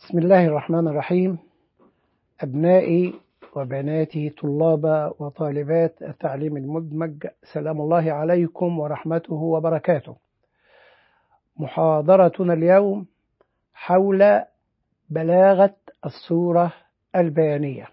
بسم الله الرحمن الرحيم. أبنائي وبناتي طلاب وطالبات التعليم المدمج، سلام الله عليكم ورحمته وبركاته. محاضرتنا اليوم حول بلاغة الصورة البيانية.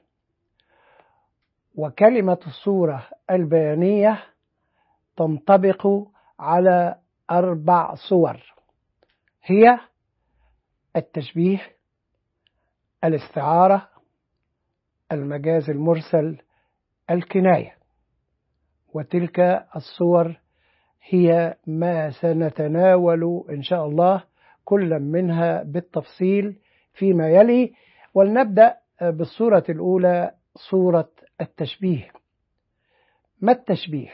وكلمة الصورة البيانية تنطبق على 4 صور، هي التشبيه، الاستعارة، المجاز المرسل، الكناية. وتلك الصور هي ما سنتناول إن شاء الله كل منها بالتفصيل فيما يلي. ولنبدأ بالصورة الأولى، صورة التشبيه. ما التشبيه؟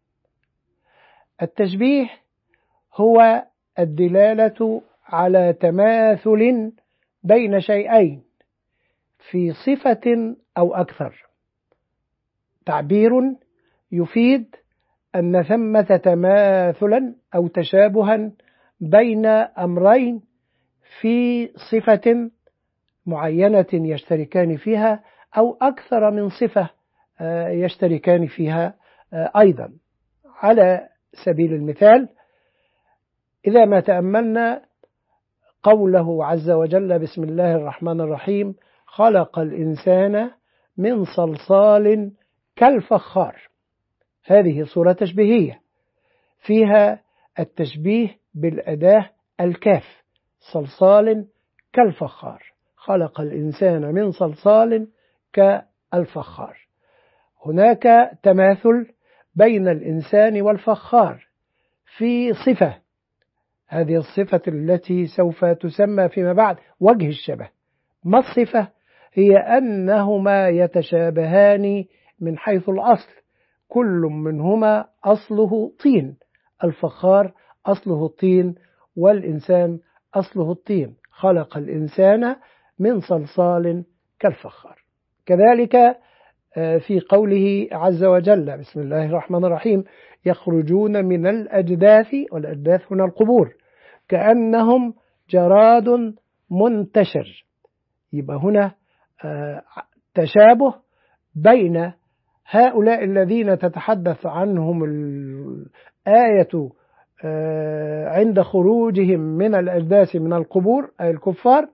التشبيه هو الدلالة على تماثل بين شيئين في صفة أو أكثر، تعبير يفيد أن ثمة تماثلا أو تشابها بين أمرين في صفة معينة يشتركان فيها أو أكثر من صفة يشتركان فيها أيضا. على سبيل المثال، إذا ما تأملنا قوله عز وجل: بسم الله الرحمن الرحيم، خلق الإنسان من صلصال كالفخار. هذه صورة تشبيهية فيها التشبيه بالأداة الكاف، صلصال كالفخار. خلق الإنسان من صلصال كالفخار. هناك تماثل بين الإنسان والفخار في صفة، هذه الصفة التي سوف تسمى فيما بعد وجه الشبه. ما الصفة؟ هي أنهما يتشابهان من حيث الأصل، كل منهما أصله طين. الفخار أصله الطين والإنسان أصله الطين. خلق الإنسان من صلصال كالفخار. كذلك في قوله عز وجل: بسم الله الرحمن الرحيم، يخرجون من الأجداث، والأجداث هنا القبور، كأنهم جراد منتشر. يبقى هنا تشابه بين هؤلاء الذين تتحدث عنهم الآية عند خروجهم من الأجداث من القبور أي الكفار،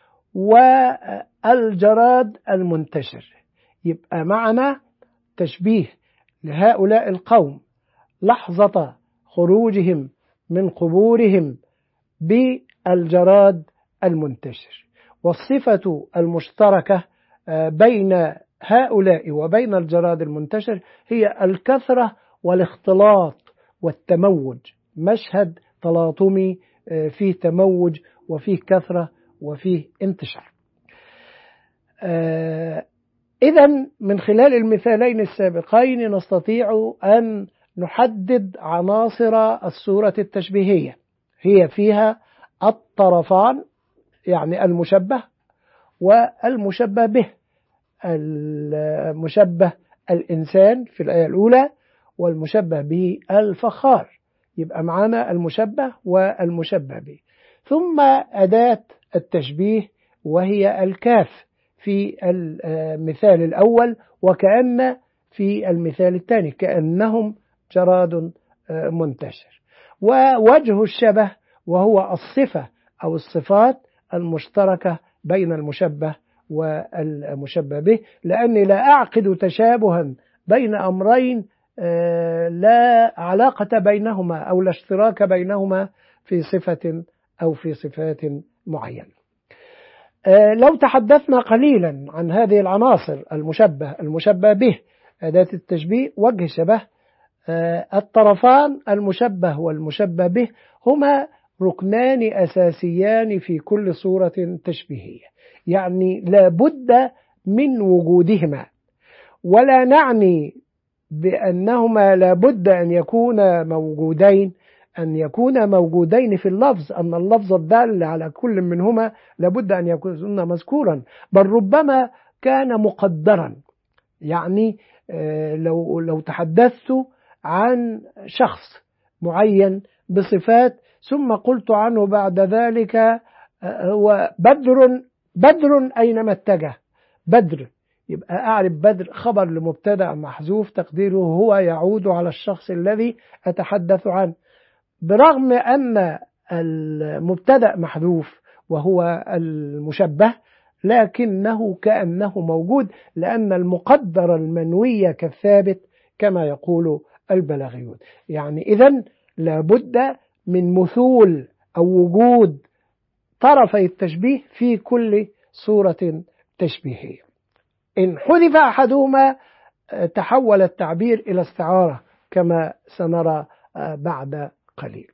والجراد المنتشر. يبقى معنا تشبيه لهؤلاء القوم لحظة خروجهم من قبورهم بالجراد المنتشر. والصفة المشتركة بين هؤلاء وبين الجراد المنتشر هي الكثرة والاختلاط والتموج، مشهد تلاطمي فيه تموج وفيه كثرة وفيه انتشار. إذن من خلال المثالين السابقين نستطيع أن نحدد عناصر الصورة التشبيهية. هي فيها الطرفان، يعني المشبه والمشبه به. المشبه الإنسان في الآية الأولى، والمشبه به الفخار. يبقى معنا المشبه والمشبه به. ثم أداة التشبيه وهي الكاف في المثال الأول، وكأن في المثال الثاني، كأنهم جراد منتشر. ووجه الشبه وهو الصفة أو الصفات المشتركة بين المشبه والمشبه به، لأني لا أعقد تشابها بين أمرين لا علاقة بينهما أو لا اشتراك بينهما في صفة أو في صفات معينة. لو تحدثنا قليلا عن هذه العناصر، المشبه به، أداة التشبيه، وجه الشبه، الطرفان المشبه والمشبه به هما ركنان أساسيان في كل صورة تشبيهية، يعني لا بد من وجودهما. ولا نعني بأنهما لا بد أن يكونا موجودين في اللفظ، أن اللفظ الدال على كل منهما لابد أن يكون مذكورا، بل ربما كان مقدرا. يعني لو تحدثت عن شخص معين بصفات ثم قلت عنه بعد ذلك هو بدر بدر أينما اتجه. بدر، يبقى أعرف بدر خبر لمبتدأ محذوف تقديره هو يعود على الشخص الذي أتحدث عنه، برغم أن المبتدأ محذوف وهو المشبه، لكنه كأنه موجود، لأن المقدر المنوي كالثابت كما يقول البلاغيون. يعني إذن لابد من مثول أو وجود طرفي التشبيه في كل صورة تشبيهية. إن حذف أحدهما تحول التعبير إلى استعارة كما سنرى بعد قليل.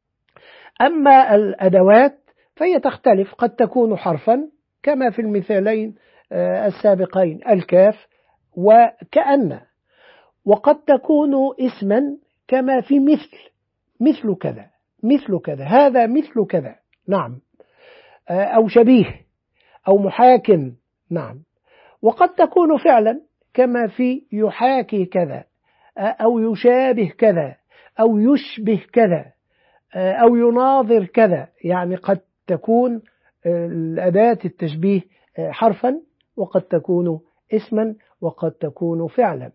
أما الأدوات فهي تختلف، قد تكون حرفا كما في المثالين السابقين الكاف وكأن، وقد تكون اسما كما في مثل كذا، مثل كذا، هذا مثل كذا، نعم، أو شبيه أو محاكٍ، نعم. وقد تكون فعلا كما في يحاكي كذا أو يشابه كذا أو يشبه كذا أو يناظر كذا. يعني قد تكون الأداة التشبيه حرفا، وقد تكون اسما، وقد تكون فعلا.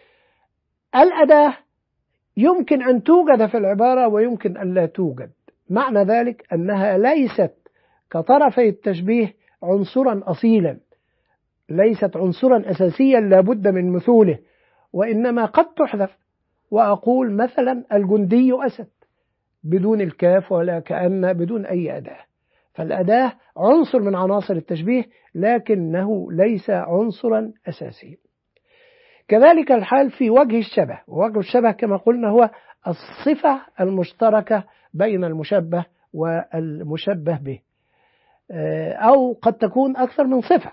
الأداة يمكن أن توجد في العبارة ويمكن أن لا توجد، معنى ذلك أنها ليست كطرفي التشبيه عنصرا أصيلا، ليست عنصرا أساسيا لابد من مثوله، وإنما قد تحذف، وأقول مثلا الجندي أسد بدون الكاف ولا كأن، بدون أي أداة. فالأداة عنصر من عناصر التشبيه لكنه ليس عنصرا أساسيا. كذلك الحال في وجه الشبه، ووجه الشبه كما قلنا هو الصفة المشتركة بين المشبه والمشبه به، أو قد تكون أكثر من صفة.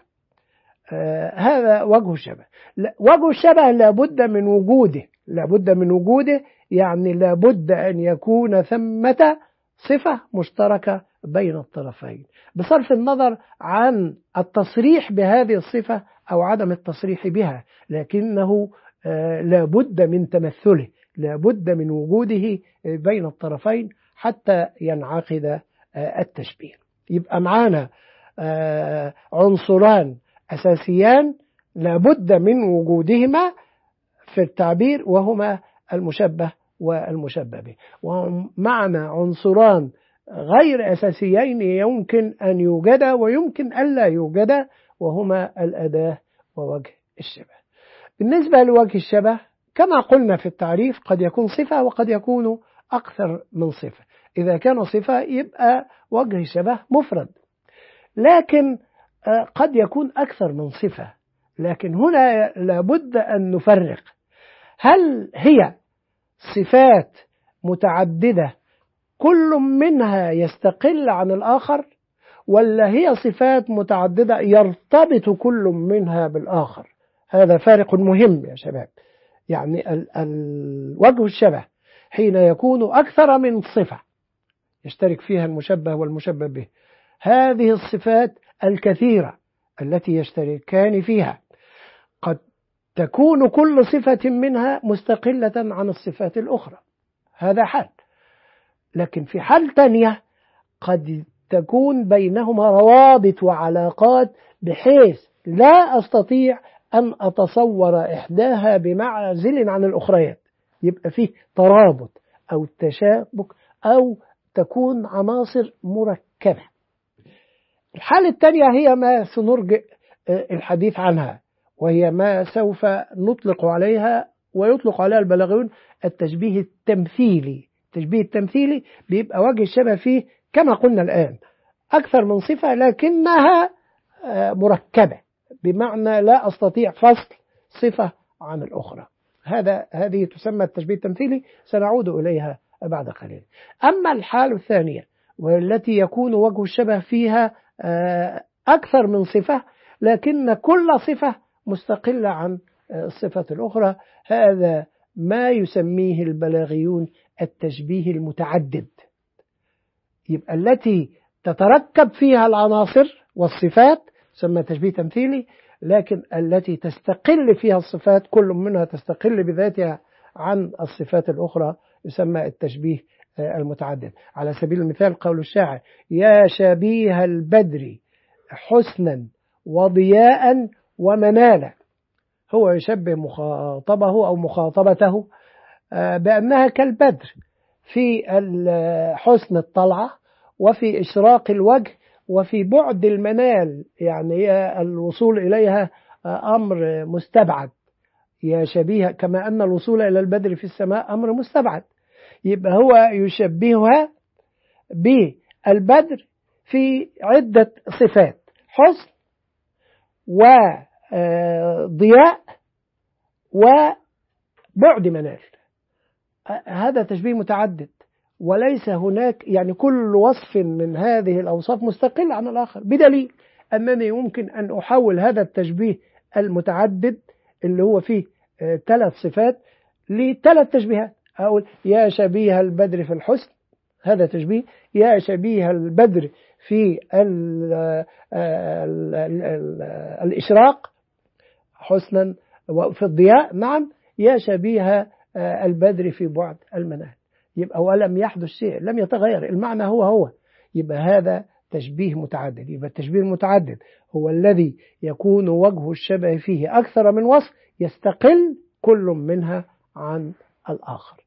هذا وجه الشبه. وجه الشبه لابد من وجوده، لابد من وجوده، يعني لابد أن يكون ثمة صفة مشتركة بين الطرفين، بصرف النظر عن التصريح بهذه الصفة أو عدم التصريح بها، لكنه لابد من تمثله، لابد من وجوده بين الطرفين حتى ينعقد التشبيه. يبقى معانا عنصران أساسيان لابد من وجودهما في التعبير، وهما المشبه والمشبه به. ومعنا عنصران غير أساسيين يمكن أن يوجدا ويمكن ألا يوجدا، وهما الأداة ووجه الشبه. بالنسبة لوجه الشبه كما قلنا في التعريف قد يكون صفة وقد يكون أكثر من صفة. إذا كان صفة يبقى وجه الشبه مفرد، لكن قد يكون أكثر من صفة. لكن هنا لابد أن نفرق، هل هي صفات متعددة كل منها يستقل عن الآخر، ولا هي صفات متعددة يرتبط كل منها بالآخر؟ هذا فارق مهم يا شباب. يعني وجه الشبه حين يكون أكثر من صفة يشترك فيها المشبه والمشبه به، هذه الصفات الكثيرة التي يشتركان فيها قد تكون كل صفة منها مستقلة عن الصفات الأخرى، هذا حال. لكن في حال تانية قد تكون بينهما روابط وعلاقات بحيث لا أستطيع أن أتصور إحداها بمعزل عن الأخريات، يبقى فيه ترابط أو تشابك أو تكون عناصر مركبة. الحالة الثانية هي ما سنرجئ الحديث عنها، وهي ما سوف نطلق عليها ويطلق عليها البلاغيون التشبيه التمثيلي. التشبيه التمثيلي بيبقى وجه الشبه فيه كما قلنا الآن أكثر من صفة لكنها مركبة، بمعنى لا أستطيع فصل صفة عن الأخرى. هذه تسمى التشبيه التمثيلي، سنعود إليها بعد قليل. أما الحالة الثانية والتي يكون وجه الشبه فيها أكثر من صفة لكن كل صفة مستقلة عن الصفة الأخرى، هذا ما يسميه البلاغيون التشبيه المتعدد. يبقى التي تتركب فيها العناصر والصفات تسمى تشبيه تمثيلي، لكن التي تستقل فيها الصفات كل منها تستقل بذاتها عن الصفات الأخرى يسمى التشبيه المتعدد. على سبيل المثال قول الشاعر: يا شبيه البدر حسنا وضياء ومنالا. هو يشبه مخاطبه أو مخاطبته بأنها كالبدر في حسن الطلعة وفي إشراق الوجه وفي بعد المنال، يعني الوصول إليها أمر مستبعد، يا شبيه كما أن الوصول إلى البدر في السماء أمر مستبعد. يبقى هو يشبهها بالبدر في عدة صفات: حسن وضياء وبعد منال. هذا تشبيه متعدد، وليس هناك يعني كل وصف من هذه الأوصاف مستقل عن الآخر، بدليل أنني يمكن أن أحول هذا التشبيه المتعدد اللي هو فيه 3 صفات ل3 تشبيهات. أقول يا شبيه البدر في الحسن، هذا تشبيه. يا شبيه البدر في الإشراق حسنا وفي الضياء، نعم. يا شبيه البدر في بعد المنال. يبقى ولم يحدث شيء، لم يتغير، المعنى هو. يبقى هذا تشبيه متعدد. يبقى التشبيه المتعدد هو الذي يكون وجه الشبه فيه أكثر من وصف يستقل كل منها عن الآخر.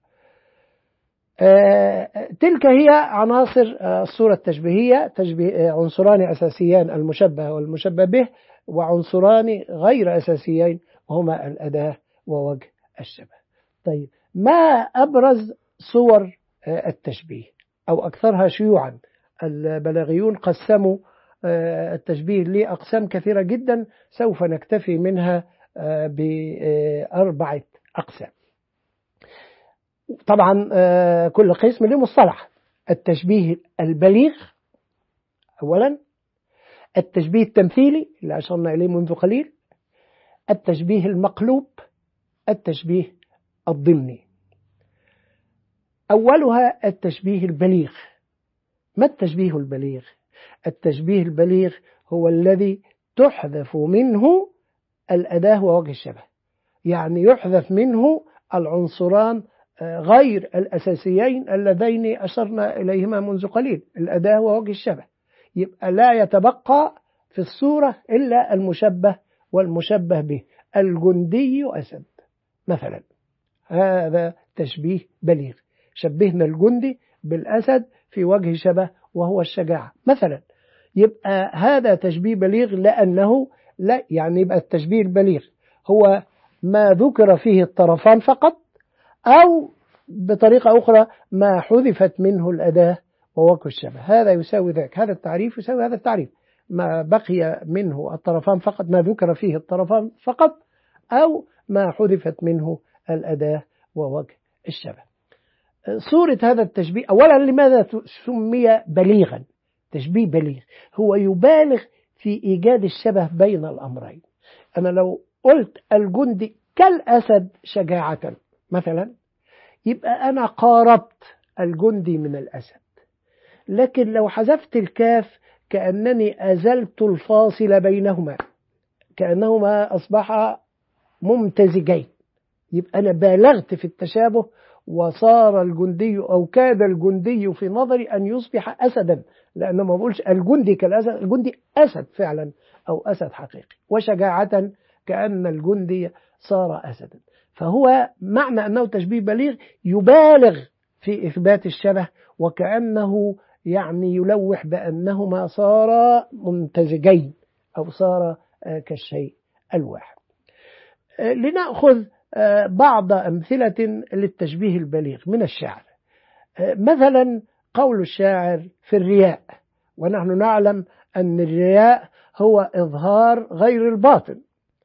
تلك هي عناصر الصورة التشبيهية. عنصران أساسيان: المشبه والمشبه به، وعنصران غير أساسيين هما الأداة ووجه الشبه. طيب، ما أبرز صور التشبيه أو أكثرها شيوعا؟ البلاغيون قسموا التشبيه لأقسام كثيرة جدا، سوف نكتفي منها ب4 أقسام. طبعا كل قسم له مصطلح: التشبيه البليغ أولا، التشبيه التمثيلي اللي أشرنا إليه منذ قليل، التشبيه المقلوب، التشبيه الضمني. أولها التشبيه البليغ. ما التشبيه البليغ؟ التشبيه البليغ هو الذي تحذف منه الأداة ووجه الشبه، يعني يحذف منه العنصران غير الأساسيين اللذين أشرنا إليهما منذ قليل، الأداة ووجه الشبه. يبقى لا يتبقى في الصورة إلا المشبه والمشبه به. الجندي أسد مثلا، هذا تشبيه بليغ، شبهنا الجندي بالأسد في وجه شبه وهو الشجاعة مثلا. يبقى هذا تشبيه بليغ، لأنه لا يعني يبقى التشبيه البليغ هو ما ذكر فيه الطرفان فقط، أو بطريقة أخرى ما حذفت منه الأداة ووجه الشبه. هذا يساوي ذاك، هذا التعريف يساوي هذا التعريف. ما بقي منه الطرفان فقط، ما ذكر فيه الطرفان فقط، أو ما حذفت منه الأداة ووجه الشبه. صورة هذا التشبيه: أولا، لماذا سمي بليغا؟ تشبيه بليغ هو يبالغ في إيجاد الشبه بين الأمرين. أنا لو قلت الجندي كالأسد شجاعة مثلا، يبقى أنا قاربت الجندي من الأسد. لكن لو حذفت الكاف كأنني أزلت الفاصل بينهما، كأنهما أصبحا ممتزجين، يبقى أنا بالغت في التشابه، وصار الجندي أو كاد الجندي في نظري أن يصبح أسدا، لأنه ما بقولش الجندي كالأسد، الجندي أسد فعلا أو أسد حقيقي، وشجاعة كأن الجندي صار أسدا. فهو معنى أنه تشبيه بليغ يبالغ في إثبات الشبه، وكأنه يعني يلوح بأنهما صارا ممتزجين أو صارا كالشيء الواحد. لنأخذ بعض أمثلة للتشبيه البليغ من الشعر. مثلا قول الشاعر في الرياء، ونحن نعلم أن الرياء هو إظهار غير الباطن،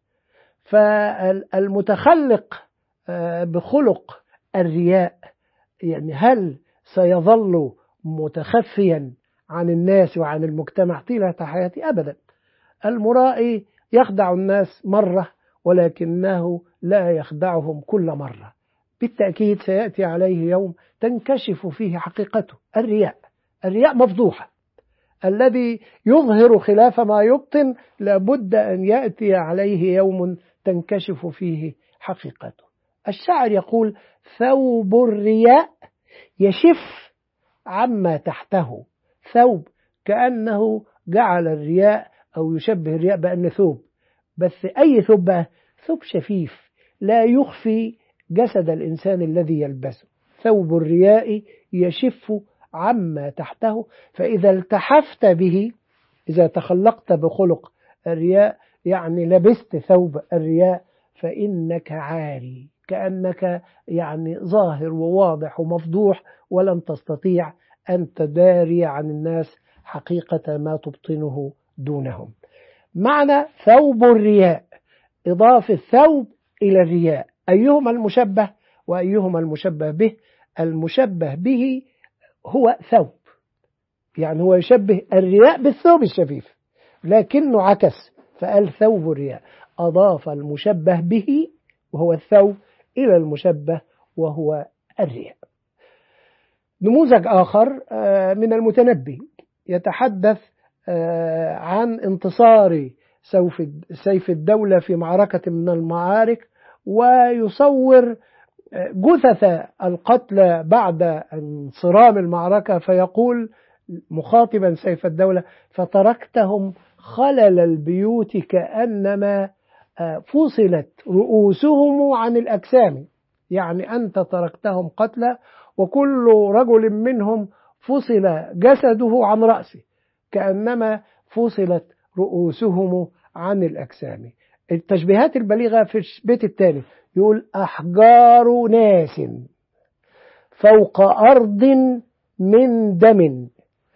فالمتخلق بخلق الرياء يعني هل سيظل متخفيا عن الناس وعن المجتمع طيلة حياته؟ أبدا. المرائي يخدع الناس مرة، ولكنه لا يخدعهم كل مرة. بالتأكيد سيأتي عليه يوم تنكشف فيه حقيقته. الرياء مفضوحة، الذي يظهر خلاف ما يبطن لابد أن يأتي عليه يوم تنكشف فيه حقيقته. الشاعر يقول: ثوب الرياء يشف عما تحته. ثوب كأنه جعل الرياء أو يشبه الرياء بأن ثوب، بس أي ثوب بقى؟ ثوب شفيف لا يخفي جسد الإنسان الذي يلبسه. ثوب الرياء يشف عما تحته، فإذا التحفت به، إذا تخلقت بخلق الرياء يعني لبست ثوب الرياء، فإنك عاري، كأنك يعني ظاهر وواضح ومفضوح، ولن تستطيع أن تداري عن الناس حقيقة ما تبطنه دونهم. معنى ثوب الرياء إضافة الثوب إلى الرياء، أيهما المشبه وأيهما المشبه به؟ المشبه به هو ثوب، يعني هو يشبه الرياء بالثوب الشفيف، لكنه عكس فقال ثوب الرياء، أضاف المشبه به وهو الثوب إلى المشبه وهو الرياء. نموذج آخر من المتنبي يتحدث عن انتصار سيف الدولة في معركة من المعارك، ويصور جثث القتلى بعد انصرام المعركة، فيقول مخاطبا سيف الدولة: فتركتهم خلل البيوت كأنما فصلت رؤوسهم عن الأجسام. يعني أنت تركتهم قتلى وكل رجل منهم فصل جسده عن رأسه، كأنما فصلت رؤوسهم عن الأجسام. التشبيهات البليغة في البيت التالي يقول: أحجار ناس فوق أرض من دم،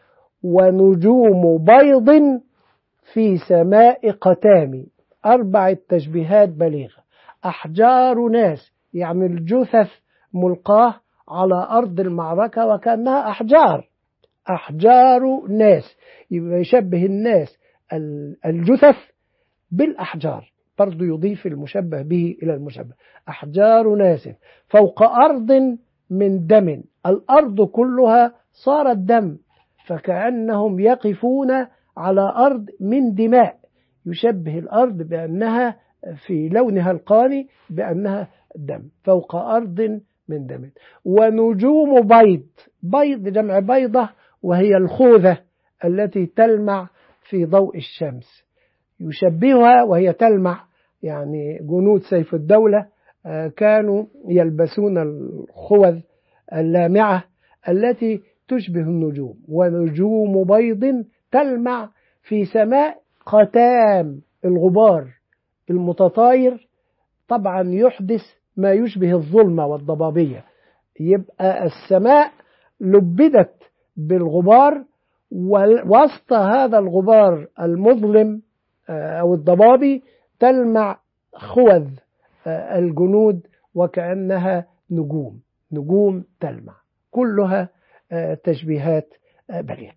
ونجوم بيض في سماء قتام. 4 تشبيهات بليغة. أحجار ناس يعني الجثث ملقاه على أرض المعركة وكأنها أحجار ناس، يبقى يشبه الناس الجثث بالأحجار، برضو يضيف المشبه به إلى المشبه. أحجار ناس فوق أرض من دم، الأرض كلها صارت دم، فكأنهم يقفون على أرض من دماء، يشبه الأرض بأنها في لونها القاني بأنها دم، فوق أرض من دم. ونجوم بيض جمع بيضة، وهي الخوذة التي تلمع في ضوء الشمس، يشبهها وهي تلمع، يعني جنود سيف الدولة كانوا يلبسون الخوذ اللامعة التي تشبه النجوم. ونجوم بيض تلمع في سماء قتام، الغبار المتطاير طبعا يحدث ما يشبه الظلمة والضبابية، يبقى السماء لبدت بالغبار، ووسط هذا الغبار المظلم أو الضبابي تلمع خوذ الجنود وكأنها نجوم تلمع، كلها تشبيهات بليغة.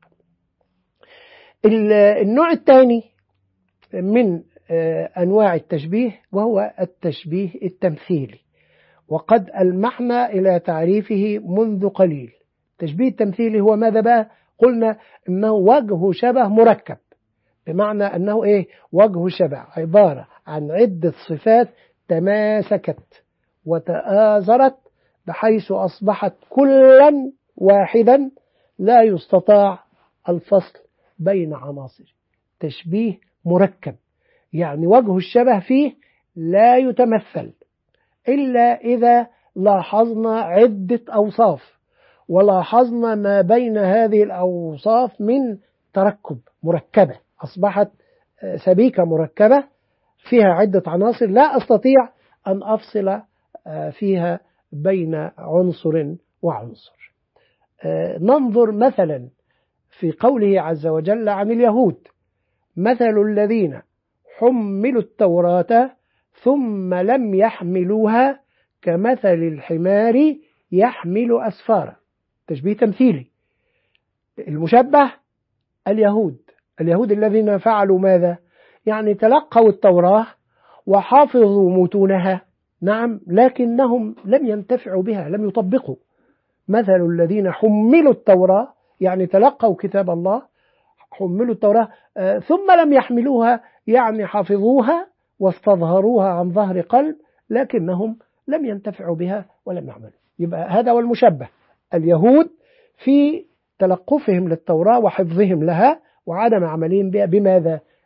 النوع الثاني من أنواع التشبيه وهو التشبيه التمثيلي، وقد ألمحنا إلى تعريفه منذ قليل. التشبيه التمثيلي هو ماذا بقى؟ قلنا إنه وجه شبه مركب، بمعنى أنه وجه شبه عبارة عن عدة صفات تماسكت وتآزرت بحيث أصبحت كلا واحدا لا يستطاع الفصل بين عناصر. تشبيه مركب يعني وجه الشبه فيه لا يتمثل إلا إذا لاحظنا عدة أوصاف، ولاحظنا ما بين هذه الأوصاف من تركب مركبة، أصبحت سبيكة مركبة فيها عدة عناصر لا أستطيع أن أفصل فيها بين عنصر وعنصر. ننظر مثلا في قوله عز وجل عن اليهود: مثل الذين حملوا التوراة ثم لم يحملوها كمثل الحمار يحمل أسفارا. تشبيه تمثيلي. المشبه اليهود الذين فعلوا ماذا؟ يعني تلقوا التوراة وحافظوا متونها، نعم، لكنهم لم ينتفعوا بها، لم يطبقوا. مثل الذين حملوا التوراة يعني تلقوا كتاب الله، حملوا التوراة ثم لم يحملوها، يعني حفظوها واستظهروها عن ظهر قلب، لكنهم لم ينتفعوا بها ولم يعملوا. يبقى هذا هو المشبه، اليهود في تلقفهم للتوراة وحفظهم لها وعدم عملهم بها. بماذا؟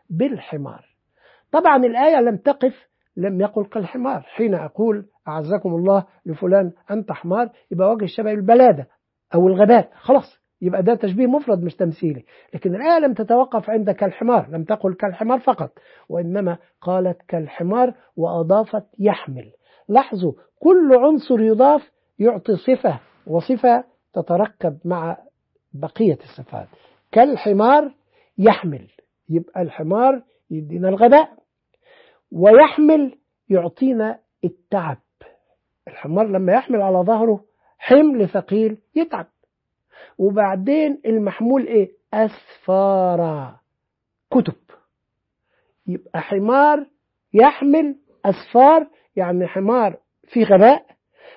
بالحمار. طبعا الآية لم يقل كالحمار. حين أقول أعزكم الله لفلان أنت حمار يبقى وجه الشبه البلادة أو الغباء، خلاص يبقى ده تشبيه مفرد مش تمثيلي. لكن الآية لم تتوقف عند كالحمار، لم تقل كالحمار فقط، وإنما قالت كالحمار وأضافت يحمل. لاحظوا كل عنصر يضاف يعطي صفة، وصفة تتركب مع بقية الصفات. كالحمار يحمل، يبقى الحمار يدينا الغباء، ويحمل يعطينا التعب. الحمار لما يحمل على ظهره حمل ثقيل يتعب. وبعدين المحمول ايه؟ أسفارا، كتب. يبقى حمار يحمل أسفار، يعني حمار في غباء،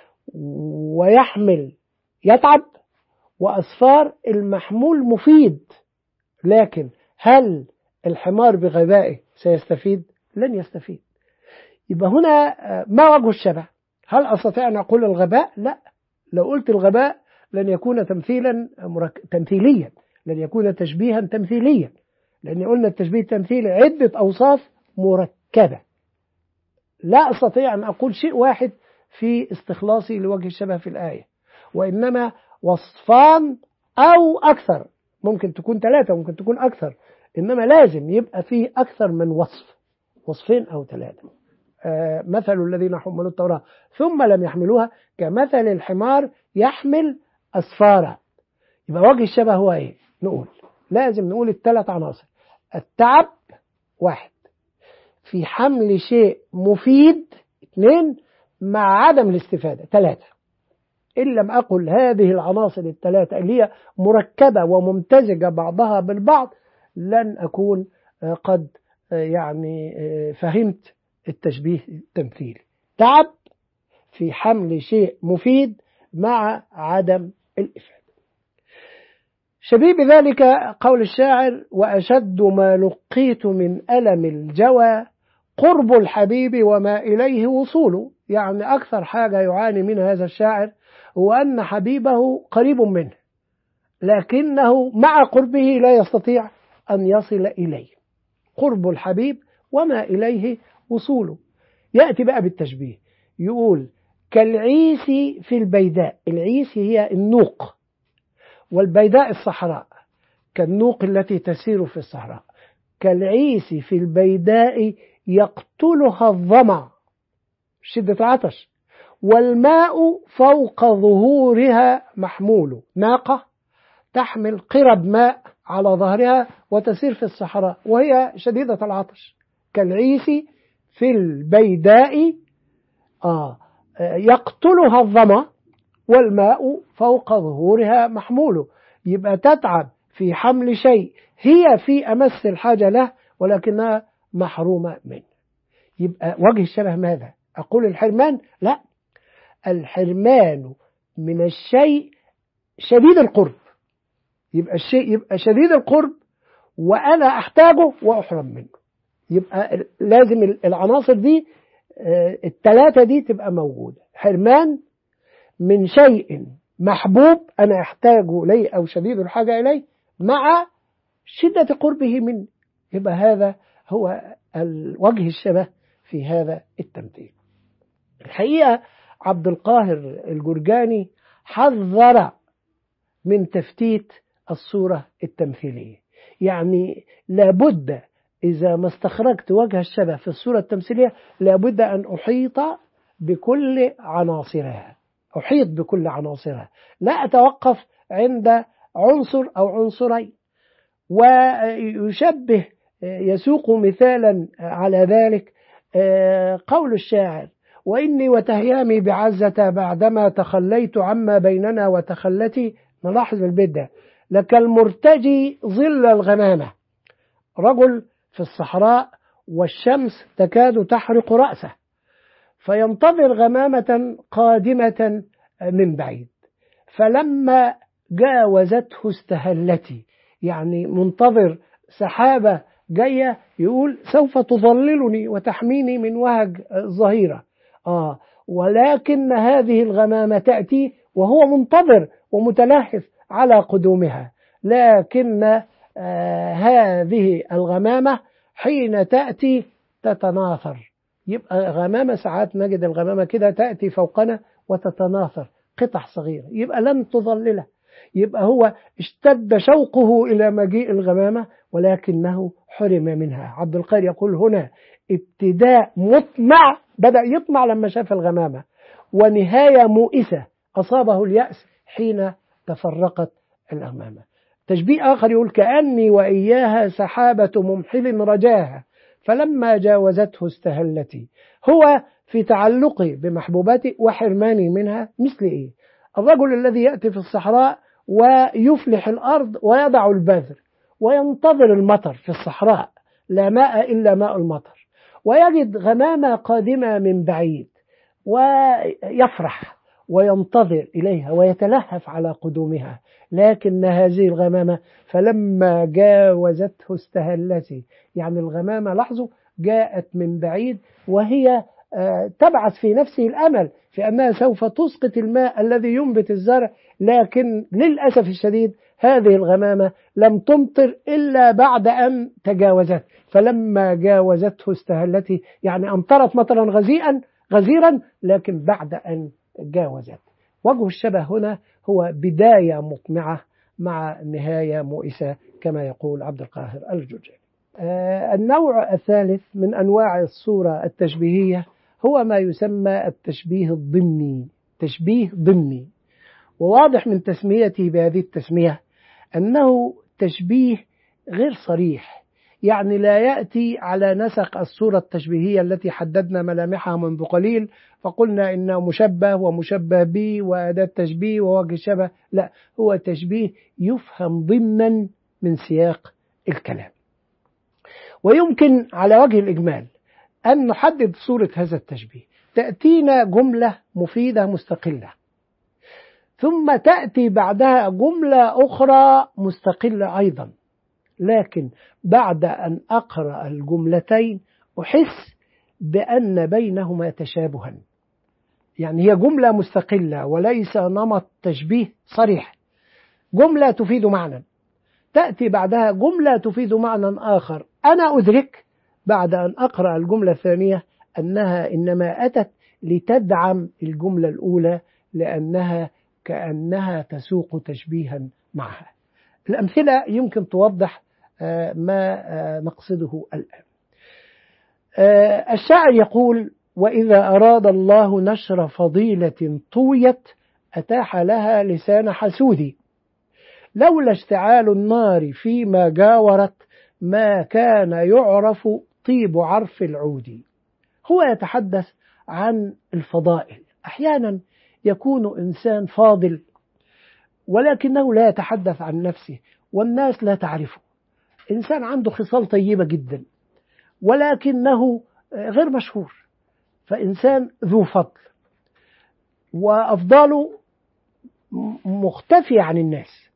ويحمل يتعب، وأسفار المحمول مفيد. لكن هل الحمار بغبائه سيستفيد؟ لن يستفيد. يبقى هنا ما وجه الشبه؟ هل أستطيع أن أقول الغباء؟ لا. لو قلت الغباء لن يكون تمثيليا، لن يكون تشبيها تمثيليا، لأن قلنا التشبيه التمثيلي عدة أوصاف مركبة. لا أستطيع أن أقول شيء واحد في استخلاصي لوجه الشبه في الآية، وإنما وصفان أو أكثر. ممكن تكون 3، ممكن تكون أكثر، إنما لازم يبقى فيه أكثر من وصف، وصفين أو 3. مثل الذين حملوا التوراة ثم لم يحملوها كمثل الحمار يحمل أسفارا. يبقى وجه الشبه هو إيه؟ لازم نقول ال3 عناصر. التعب 1، في حمل شيء مفيد 2، مع عدم الاستفادة 3. إن لم أقل هذه العناصر ال3 اللي هي مركبة وممتزجة بعضها بالبعض لن أكون قد فهمت التشبيه التمثيلي. تعب في حمل شيء مفيد مع عدم الإفادة. شبيه بذلك قول الشاعر: وأشد ما لقيت من ألم الجوى قرب الحبيب وما إليه وصول. يعني أكثر حاجة يعاني منها هذا الشاعر هو أن حبيبه قريب منه، لكنه مع قربه لا يستطيع أن يصل إليه. قرب الحبيب وما إليه وصوله. يأتي بقى بالتشبيه، يقول: كالعيس في البيداء. العيس هي النوق، والبيداء الصحراء، كالنوق التي تسير في الصحراء. كالعيس في البيداء يقتلها الظمأ، شدة العطش، والماء فوق ظهورها محمول. ناقة تحمل قرب ماء على ظهرها وتسير في الصحراء وهي شديدة العطش. كالعيس في البيداء يقتلها الظمأ والماء فوق ظهورها محمول. يبقى تتعب في حمل شيء هي في أمس الحاجة له ولكنها محرومة منه. يبقى وجه الشبه ماذا؟ أقول الحرمان؟ لا، الحرمان من الشيء شديد القرب. يبقى الشيء يبقى شديد القرب وأنا أحتاجه وأحرم منه. يبقى لازم العناصر دي ال3 دي تبقى موجودة. حرمان من شيء محبوب أنا أحتاجه إليه أو شديد الحاجة إليه مع شدة قربه مني. يبقى هذا هو وجه الشبه في هذا التمثيل. الحقيقة عبد القاهر الجرجاني حذر من تفتيت الصورة التمثيلية. يعني لابد إذا ما استخرجت وجه الشبه في الصورة التمثيلية لابد أن أحيط بكل عناصرها، أحيط بكل عناصرها، لا أتوقف عند عنصر أو عنصرين. ويشبه يسوق مثالا على ذلك قول الشاعر: وإني وتهيامي بعزة بعدما تخليت عما بيننا وتخلتي. نلاحظ البيت ده: لك المرتجي ظل الغمامة. رجل في الصحراء والشمس تكاد تحرق رأسه، فينتظر غمامة قادمة من بعيد، فلما جاوزته استهلتي. يعني منتظر سحابة جاية، يقول سوف تظللني وتحميني من وهج الظهيرة. ولكن هذه الغمامة تأتي وهو منتظر ومتلهف على قدومها، لكن هذه الغمامة حين تأتي تتناثر. يبقى غمامة ساعات نجد الغمامة كده تأتي فوقنا وتتناثر قطع صغيرة، يبقى لن تظلله. يبقى هو اشتد شوقه إلى مجيء الغمامة ولكنه حرم منها. عبد القادر يقول هنا ابتداء مطمع، بدأ يطمع لما شاف الغمامة، ونهاية مؤسة أصابه اليأس حين تفرقت الغمامة. تشبيه آخر يقول كأني وإياها سحابة ممحل رجاها فلما جاوزته استهلتي. هو في تعلقي بمحبوباتي وحرماني منها مثل إيه؟ الرجل الذي يأتي في الصحراء ويفلح الأرض ويضع البذر وينتظر المطر في الصحراء، لا ماء إلا ماء المطر، ويجد غمامة قادمة من بعيد ويفرح وينتظر إليها ويتلهف على قدومها، لكن هذه الغمامة فلما جاوزته استهلتي. يعني الغمامة لاحظوا جاءت من بعيد وهي تبعث في نفسه الأمل في أنها سوف تسقط الماء الذي ينبت الزرع، لكن للأسف الشديد هذه الغمامة لم تمطر إلا بعد أن تجاوزت، فلما جاوزته استهلته، يعني أمطرت مطرا غزيرا لكن بعد أن جاوزت. وجه الشبه هنا هو بداية مطمعة مع نهاية مؤسة كما يقول عبد القاهر الجرجاني. النوع الثالث من أنواع الصورة التشبيهية هو ما يسمى التشبيه الضمني. تشبيه ضمني، وواضح من تسميته بهذه التسمية أنه تشبيه غير صريح، يعني لا يأتي على نسق الصورة التشبيهية التي حددنا ملامحها منذ قليل فقلنا إنه مشبه ومشبه به وأداة تشبيه ووجه شبه، لا، هو تشبيه يفهم ضمنا من سياق الكلام. ويمكن على وجه الإجمال أن نحدد صورة هذا التشبيه. تأتينا جملة مفيدة مستقلة، ثم تأتي بعدها جملة أخرى مستقلة أيضا، لكن بعد أن أقرأ الجملتين أحس بأن بينهما تشابها. يعني هي جملة مستقلة وليس نمط تشبيه صريح، جملة تفيد معنى، تأتي بعدها جملة تفيد معنى آخر. أنا أدرك بعد أن أقرأ الجملة الثانية أنها إنما أتت لتدعم الجملة الأولى لأنها كأنها تسوق تشبيها معها. الأمثلة يمكن توضح ما نقصده الآن. الشاعر يقول وإذا أراد الله نشر فضيلة طويت أتاح لها لسان حسود، لولا اشتعال النار فيما جاورت ما كان يعرف طيب عرف العود. هو يتحدث عن الفضائل. أحيانا يكون إنسان فاضل ولكنه لا يتحدث عن نفسه والناس لا تعرفه، إنسان عنده خصال طيبة جدا ولكنه غير مشهور، فإنسان ذو فضل وأفضاله مختفي عن الناس،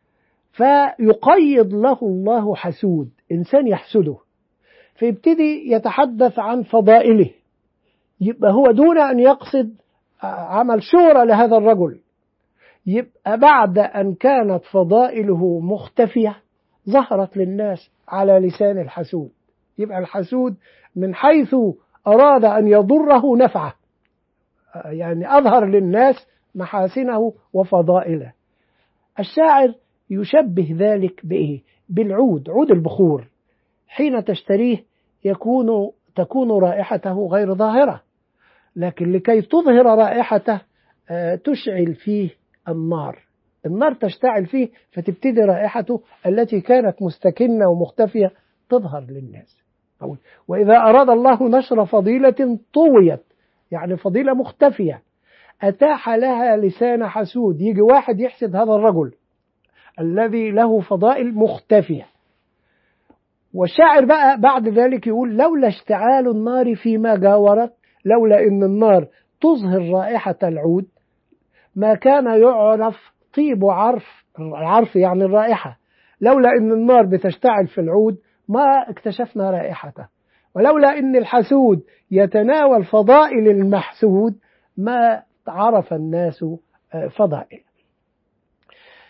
فيقيض له الله حسود، إنسان يحسده فيبتدي يتحدث عن فضائله. يبقى هو دون أن يقصد عمل شهرة لهذا الرجل، يبقى بعد أن كانت فضائله مختفية ظهرت للناس على لسان الحسود. يبقى الحسود من حيث أراد أن يضره نفعه، يعني أظهر للناس محاسنه وفضائله. الشاعر يشبه ذلك بإيه؟ بالعود، عود البخور حين تشتريه تكون رائحته غير ظاهرة، لكن لكي تظهر رائحته تشعل فيه النار تشتعل فيه فتبتدي رائحته التي كانت مستكنة ومختفية تظهر للناس. وإذا أراد الله نشر فضيلة طويت، يعني فضيلة مختفية، أتاح لها لسان حسود. يجي واحد يحسد هذا الرجل الذي له فضائل مختفية. والشاعر بقى بعد ذلك يقول لولا اشتعال النار فيما جاورت، لولا أن النار تظهر رائحة العود ما كان يعرف طيب عرف يعني الرائحة، لولا أن النار بتشتعل في العود ما اكتشفنا رائحته، ولولا أن الحسود يتناول فضائل المحسود ما عرف الناس فضائل.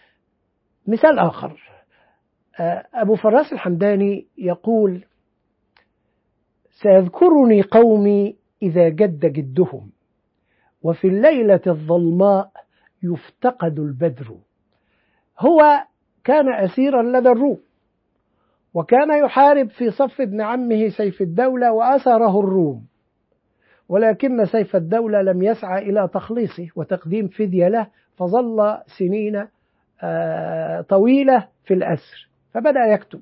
مثال آخر، أبو فراس الحمداني يقول سيذكرني قومي إذا جد جدهم، وفي الليلة الظلماء يفتقد البدر. هو كان أسيرا لدى الروم، وكان يحارب في صف ابن عمه سيف الدولة وأسره الروم، ولكن سيف الدولة لم يسعى إلى تخليصه وتقديم فدية له، فظل سنين طويلة في الأسر. فبدأ يكتب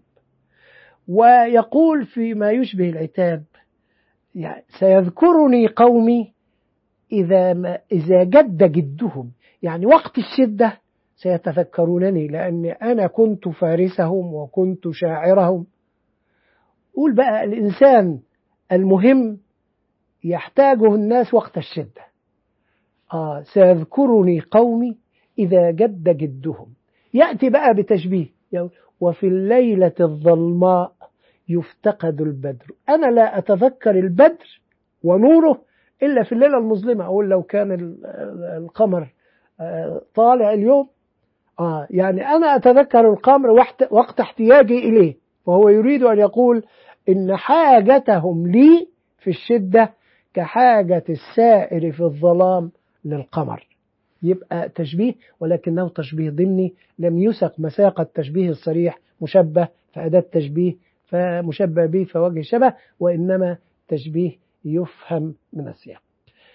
ويقول فيما يشبه العتاب: يعني سيذكرني قومي إذا جد جدهم، يعني وقت الشدة سيتذكرونني، لأن أنا كنت فارسهم وكنت شاعرهم. قول بقى الإنسان المهم يحتاجه الناس وقت الشدة. سيذكرني قومي إذا جد جدهم. يأتي بقى بتشبيه: وفي الليلة الظلماء يفتقد البدر. أنا لا أتذكر البدر ونوره إلا في الليلة المظلمة. أقول لو كان القمر طالع اليوم، يعني أنا أتذكر القمر وقت احتياجي إليه. وهو يريد أن يقول إن حاجتهم لي في الشدة كحاجة السائر في الظلام للقمر. يبقى تشبيه، ولكنه تشبيه ضمني، لم يسق مساق التشبيه الصريح، مشبه فأداة تشبيه فمشبه به فوجه شبه، وإنما تشبيه يفهم من السياق.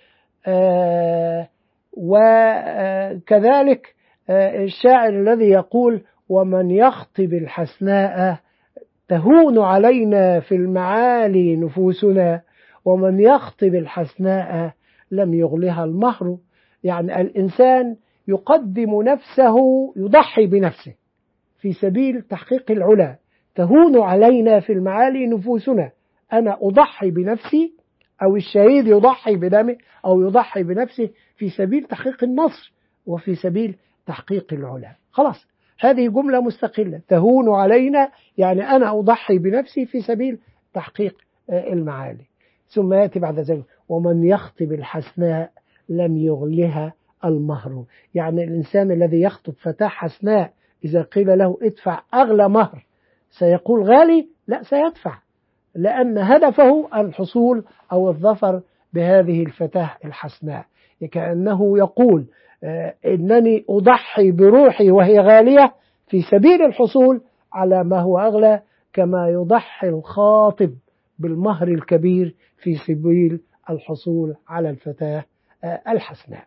وكذلك الشاعر الذي يقول: ومن يخطب الحسناء تهون علينا في المعالي نفوسنا، ومن يخطب الحسناء لم يغلها المهر. يعني الإنسان يقدم نفسه، يضحي بنفسه في سبيل تحقيق العلا. تهون علينا في المعالي نفوسنا، أنا أضحي بنفسي، أو الشهيد يضحي بدمه أو يضحي بنفسه في سبيل تحقيق النصر وفي سبيل تحقيق العلا. خلاص، هذه جملة مستقلة. تهون علينا يعني أنا أضحي بنفسي في سبيل تحقيق المعالي. ثم يأتي بعد ذلك: ومن يخطب الحسناء لم يغلها المهر. يعني الإنسان الذي يخطب فتاة حسناء إذا قيل له ادفع أغلى مهر سيقول غالي؟ لا، سيدفع، لأن هدفه الحصول أو الظفر بهذه الفتاة الحسناء. كأنه يقول إنني أضحي بروحي وهي غالية في سبيل الحصول على ما هو أغلى، كما يضحي الخاطب بالمهر الكبير في سبيل الحصول على الفتاة الحسناء.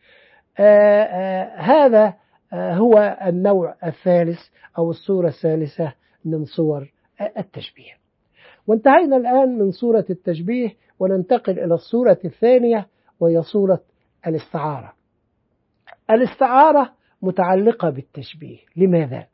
هذا هو النوع الثالث أو الصورة الثالثة من صور التشبيه. وانتهينا الآن من صورة التشبيه، وننتقل إلى الصورة الثانية، وهي صورة الاستعارة. الاستعارة متعلقة بالتشبيه. لماذا؟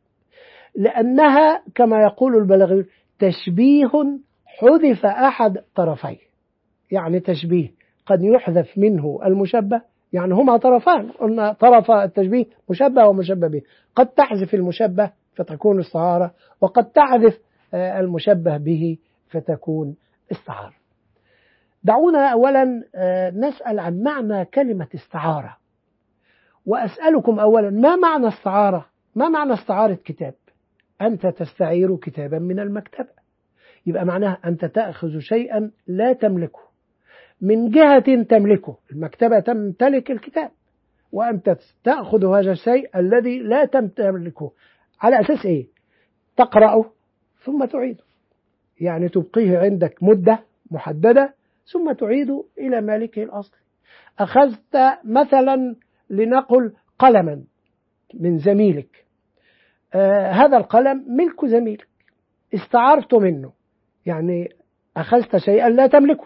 لأنها كما يقول البلاغيون تشبيه حذف أحد طرفيه. يعني تشبيه قد يحذف منه المشبه، يعني هما طرفان، قلنا طرف التشبيه مشبه ومشبه به. قد تحذف المشبه فتكون استعارة، وقد تحذف المشبه به فتكون استعارة. دعونا أولا نسأل عن معنى كلمة استعارة. وأسألكم أولا: ما معنى استعارة؟ ما معنى استعارة كتاب؟ أنت تستعير كتابا من المكتبة، يبقى معناها أنت تأخذ شيئا لا تملكه من جهة تملكه. المكتبة تمتلك الكتاب، وأنت تأخذ هذا الشيء الذي لا تملكه على أساس إيه؟ تقرأه ثم تعيده، يعني تبقيه عندك مدة محددة ثم تعيده إلى مالكه الأصلي. أخذت مثلا لنقل قلما من زميلك، هذا القلم ملك زميلك، استعرت منه، يعني أخذت شيئا لا تملكه،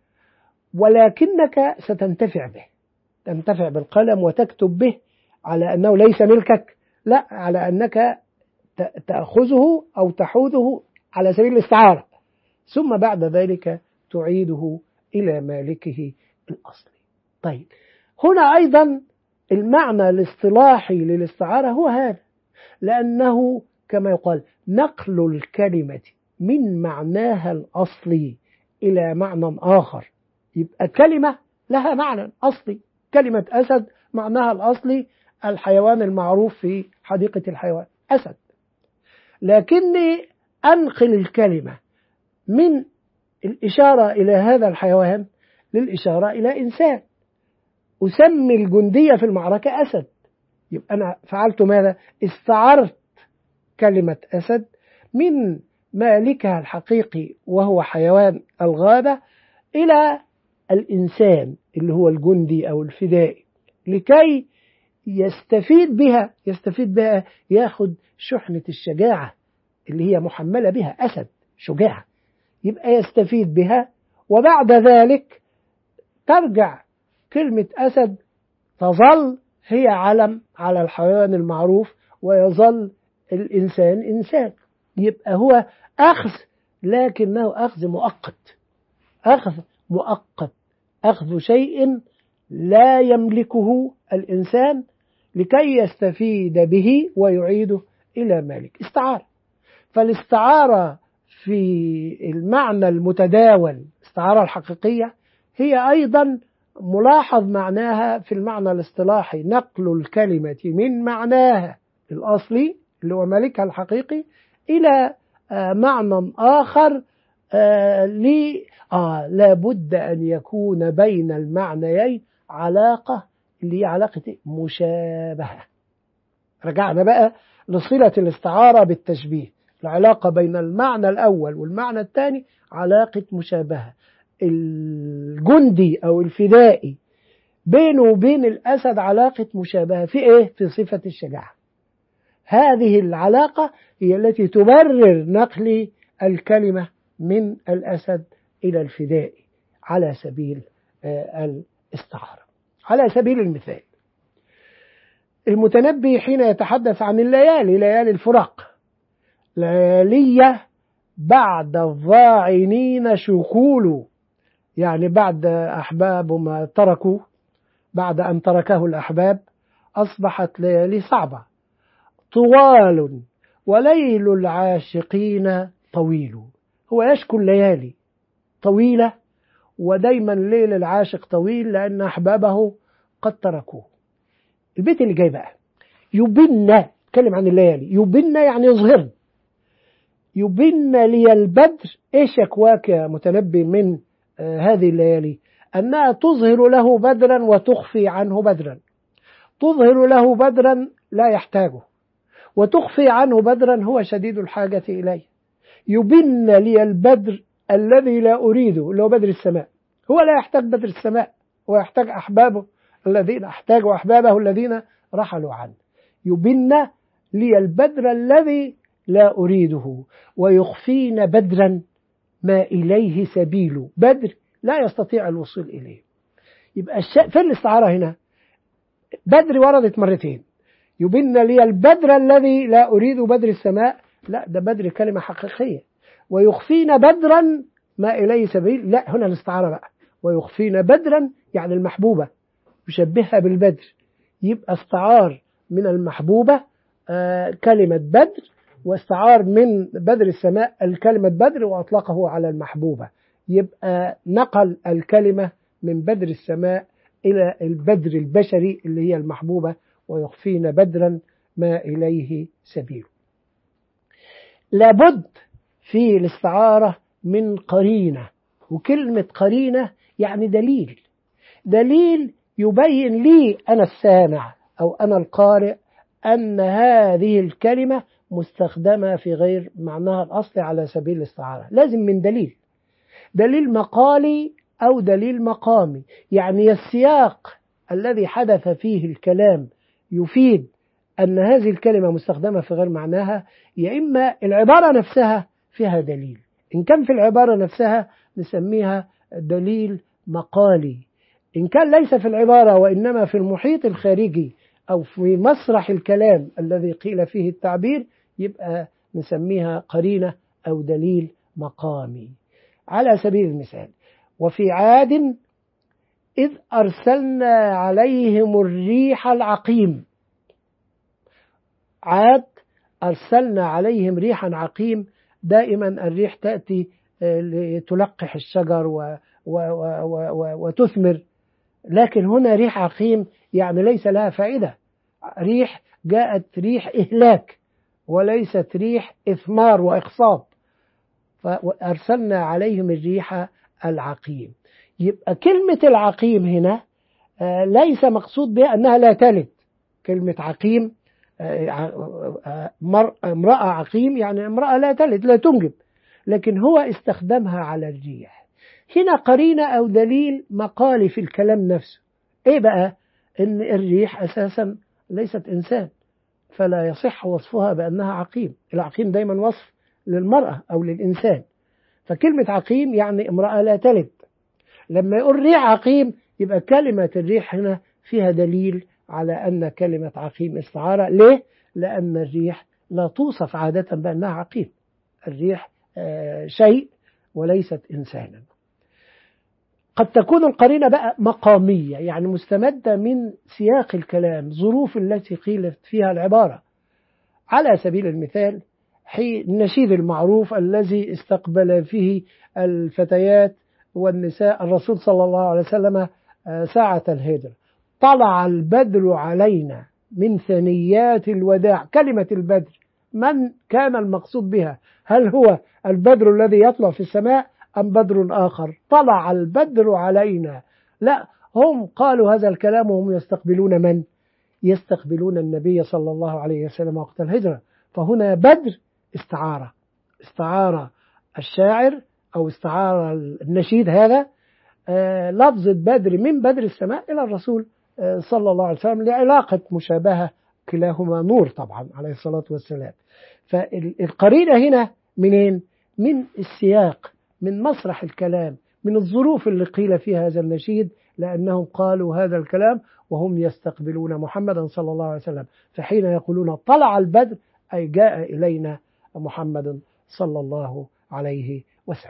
ولكنك ستنتفع به، تنتفع بالقلم وتكتب به على أنه ليس ملكك، لا، على أنك تأخذه أو تحوذه على سبيل الاستعارة، ثم بعد ذلك تعيده إلى مالكه الأصلي. طيب، هنا أيضا المعنى الاصطلاحي للاستعارة هو هذا، لأنه كما يقال نقل الكلمة من معناها الأصلي إلى معنى آخر. يبقى كلمة لها معنى أصلي، كلمة أسد معناها الأصلي الحيوان المعروف في حديقة الحيوان أسد، لكني أنقل الكلمة من الإشارة إلى هذا الحيوان للإشارة إلى إنسان. أسمي الجندية في المعركة أسد، يبقى أنا فعلت ماذا؟ استعرت كلمة أسد من مالكها الحقيقي وهو حيوان الغابة إلى الإنسان اللي هو الجندي أو الفدائي، لكي يستفيد بها ياخد شحنة الشجاعة اللي هي محملة بها، أسد شجاع، يبقى يستفيد بها. وبعد ذلك ترجع كلمة أسد تظل هي علم على الحيوان المعروف، ويظل الإنسان إنسان. يبقى هو أخذ، لكنه أخذ مؤقت، أخذ شيء لا يملكه الإنسان لكي يستفيد به ويعيده إلى مالك. استعارة. فالاستعارة في المعنى المتداول، الاستعارة الحقيقية، هي أيضا ملاحظ معناها في المعنى الاصطلاحي، نقل الكلمة من معناها الأصلي اللي هو مالكها الحقيقي إلى معنى آخر. لابد أن يكون بين المعنيين علاقة، اللي هي علاقة مشابهة. رجعنا بقى لصلة الاستعارة بالتشبيه، العلاقة بين المعنى الأول والمعنى الثاني علاقة مشابهة. الجندي أو الفدائي بينه وبين الأسد علاقة مشابهة في إيه؟ في صفة الشجاعة. هذه العلاقة هي التي تبرر نقل الكلمة من الأسد إلى الفدائي على سبيل الاستعارة. على سبيل المثال، المتنبي حين يتحدث عن الليالي، ليالي الفراق، ليالية بعد الضاعنين شكول، يعني بعد أحباب ما تركوا، بعد أن تركه الأحباب أصبحت ليالي صعبة. طوال وليل العاشقين طويل. هو يشكو الليالي طويلة، ودايما ليل العاشق طويل لأن أحبابه قد تركوه. البيت اللي جاي بقى، يبن، تكلم عن الليالي، يبن يعني يظهر. يبن لي البدر. ايش شكواك يا متنبي من هذه الليالي؟ أنها تظهر له بدرا وتخفي عنه بدرا. تظهر له بدرا لا يحتاجه، وتخفي عنه بدرا هو شديد الحاجة إليه. يبن لي البدر الذي لا أريده، اللي هو بدر السماء. هو لا يحتاج بدر السماء، هو يحتاج أحبابه الذين احتاجوا أحبابه الذين رحلوا عنه. يبن لي البدر الذي لا أريده، ويخفين بدرا ما إليه سبيل. بدر لا يستطيع الوصول إليه. يبقى في الاستعارة هنا بدر وردت مرتين. يبن لي البدر الذي لا أريد بدر السماء، لا ده بدر كلمة حقيقية. ويخفين بدرا ما إليه سبيل، لا هنا الاستعارة بقى. ويخفين بدرا يعني المحبوبة، يشبهها بالبدر. يبقى استعار من المحبوبة كلمة بدر، واستعار من بدر السماء الكلمة بدر وأطلقه على المحبوبة. يبقى نقل الكلمة من بدر السماء إلى البدر البشري اللي هي المحبوبة. ويخفين بدرا ما إليه سبيل. لابد في الاستعارة من قرينة، وكلمة قرينة يعني دليل يبين لي أنا السامع أو أنا القارئ أن هذه الكلمة مستخدمة في غير معناها الأصلي على سبيل الاستعارة. لازم من دليل مقالي أو دليل مقامي، يعني السياق الذي حدث فيه الكلام يفيد أن هذه الكلمة مستخدمة في غير معناها، يا إما العبارة نفسها فيها دليل. إن كان في العبارة نفسها نسميها دليل مقالي. إن كان ليس في العبارة وإنما في المحيط الخارجي أو في مسرح الكلام الذي قيل فيه التعبير، يبقى نسميها قرينة أو دليل مقامي. على سبيل المثال، وفي عاد إذ أرسلنا عليهم الريح العقيم. عاد أرسلنا عليهم ريحا عقيم. دائما الريح تأتي لتلقح الشجر وتثمر، لكن هنا ريح عقيم يعني ليس لها فائدة. ريح جاءت ريح إهلاك وليست ريح إثمار وإخصاب. فأرسلنا عليهم الريح العقيم. يبقى كلمة العقيم هنا ليس مقصود بها أنها لا تلد. كلمة عقيم امرأة عقيم يعني امرأة لا تلد لا تنجب، لكن هو استخدمها على الريح. هنا قرينة أو دليل مقالي في الكلام نفسه. إيه بقى؟ إن الريح أساسا ليست إنسان، فلا يصح وصفها بأنها عقيم. العقيم دايما وصف للمرأة أو للإنسان، فكلمة عقيم يعني امرأة لا تلد. لما يقول ريح عقيم يبقى كلمة الريح هنا فيها دليل على أن كلمة عقيم استعارة. ليه؟ لأن الريح لا توصف عادة بأنها عقيم. الريح شيء وليست إنسانا. قد تكون القرينة بقى مقامية، يعني مستمدة من سياق الكلام، ظروف التي قيلت فيها العبارة. على سبيل المثال النشيد المعروف الذي استقبل فيه الفتيات والنساء الرسول صلى الله عليه وسلم ساعة الهجرة: طلع البدر علينا من ثنيات الوداع. كلمة البدر من كان المقصود بها؟ هل هو البدر الذي يطلع في السماء أم بدر آخر؟ طلع البدر علينا. لا، هم قالوا هذا الكلام وهم يستقبلون من؟ يستقبلون النبي صلى الله عليه وسلم وقت الهجرة. فهنا بدر استعارة، استعارة الشاعر أو استعارة النشيد هذا لفظة بدر من بدر السماء إلى الرسول صلى الله عليه وسلم لعلاقة مشابهة، كلاهما نور طبعا عليه الصلاة والسلام. فالقرينة هنا منين؟ من السياق، من مسرح الكلام، من الظروف اللي قيل فيها هذا النشيد، لأنهم قالوا هذا الكلام وهم يستقبلون محمدا صلى الله عليه وسلم. فحين يقولون طلع البدر أي جاء إلينا محمد صلى الله عليه وسلم.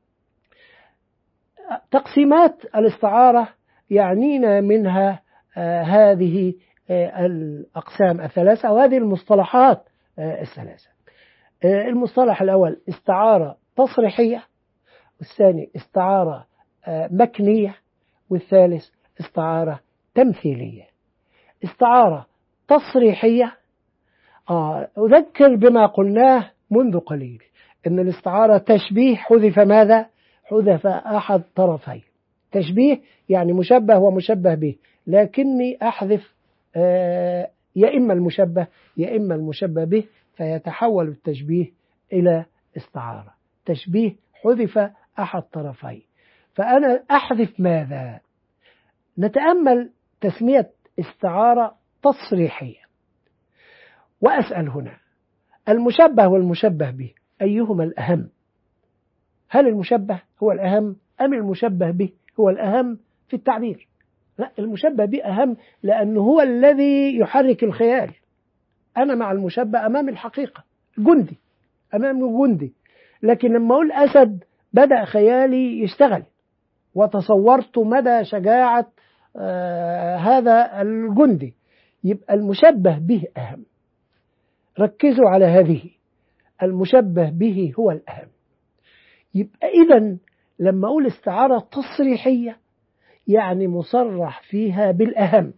تقسيمات الاستعارة يعنينا منها هذه الأقسام الثلاثة أو هذه المصطلحات الثلاثة. المصطلح الأول استعارة تصريحية، والثاني استعارة مكنية، والثالث استعارة تمثيلية. استعارة تصريحية أذكر بما قلناه منذ قليل، إن الاستعارة تشبيه حذف ماذا؟ حذف أحد طرفي. تشبيه يعني مشبه ومشبه به، لكني أحذف يا إما المشبه يا إما المشبه به، فيتحول التشبيه إلى استعارة. تشبيه حذف أحد طرفي، فأنا أحذف ماذا؟ نتأمل تسمية استعارة تصريحية وأسأل هنا: المشبه والمشبه به أيهما الأهم؟ هل المشبه هو الأهم أم المشبه به هو الأهم في التعبير؟ لا، المشبه به أهم، لأنه هو الذي يحرك الخيال. أنا مع المشبه أمام الحقيقة، جندي أمام جندي، لكن لما أقول أسد بدأ خيالي يشتغل وتصورت مدى شجاعة هذا الجندي. يبقى المشبه به أهم. ركزوا على هذه، المشبه به هو الأهم. يبقى إذن لما أقول استعارة تصريحية يعني مصرح فيها بالأهم،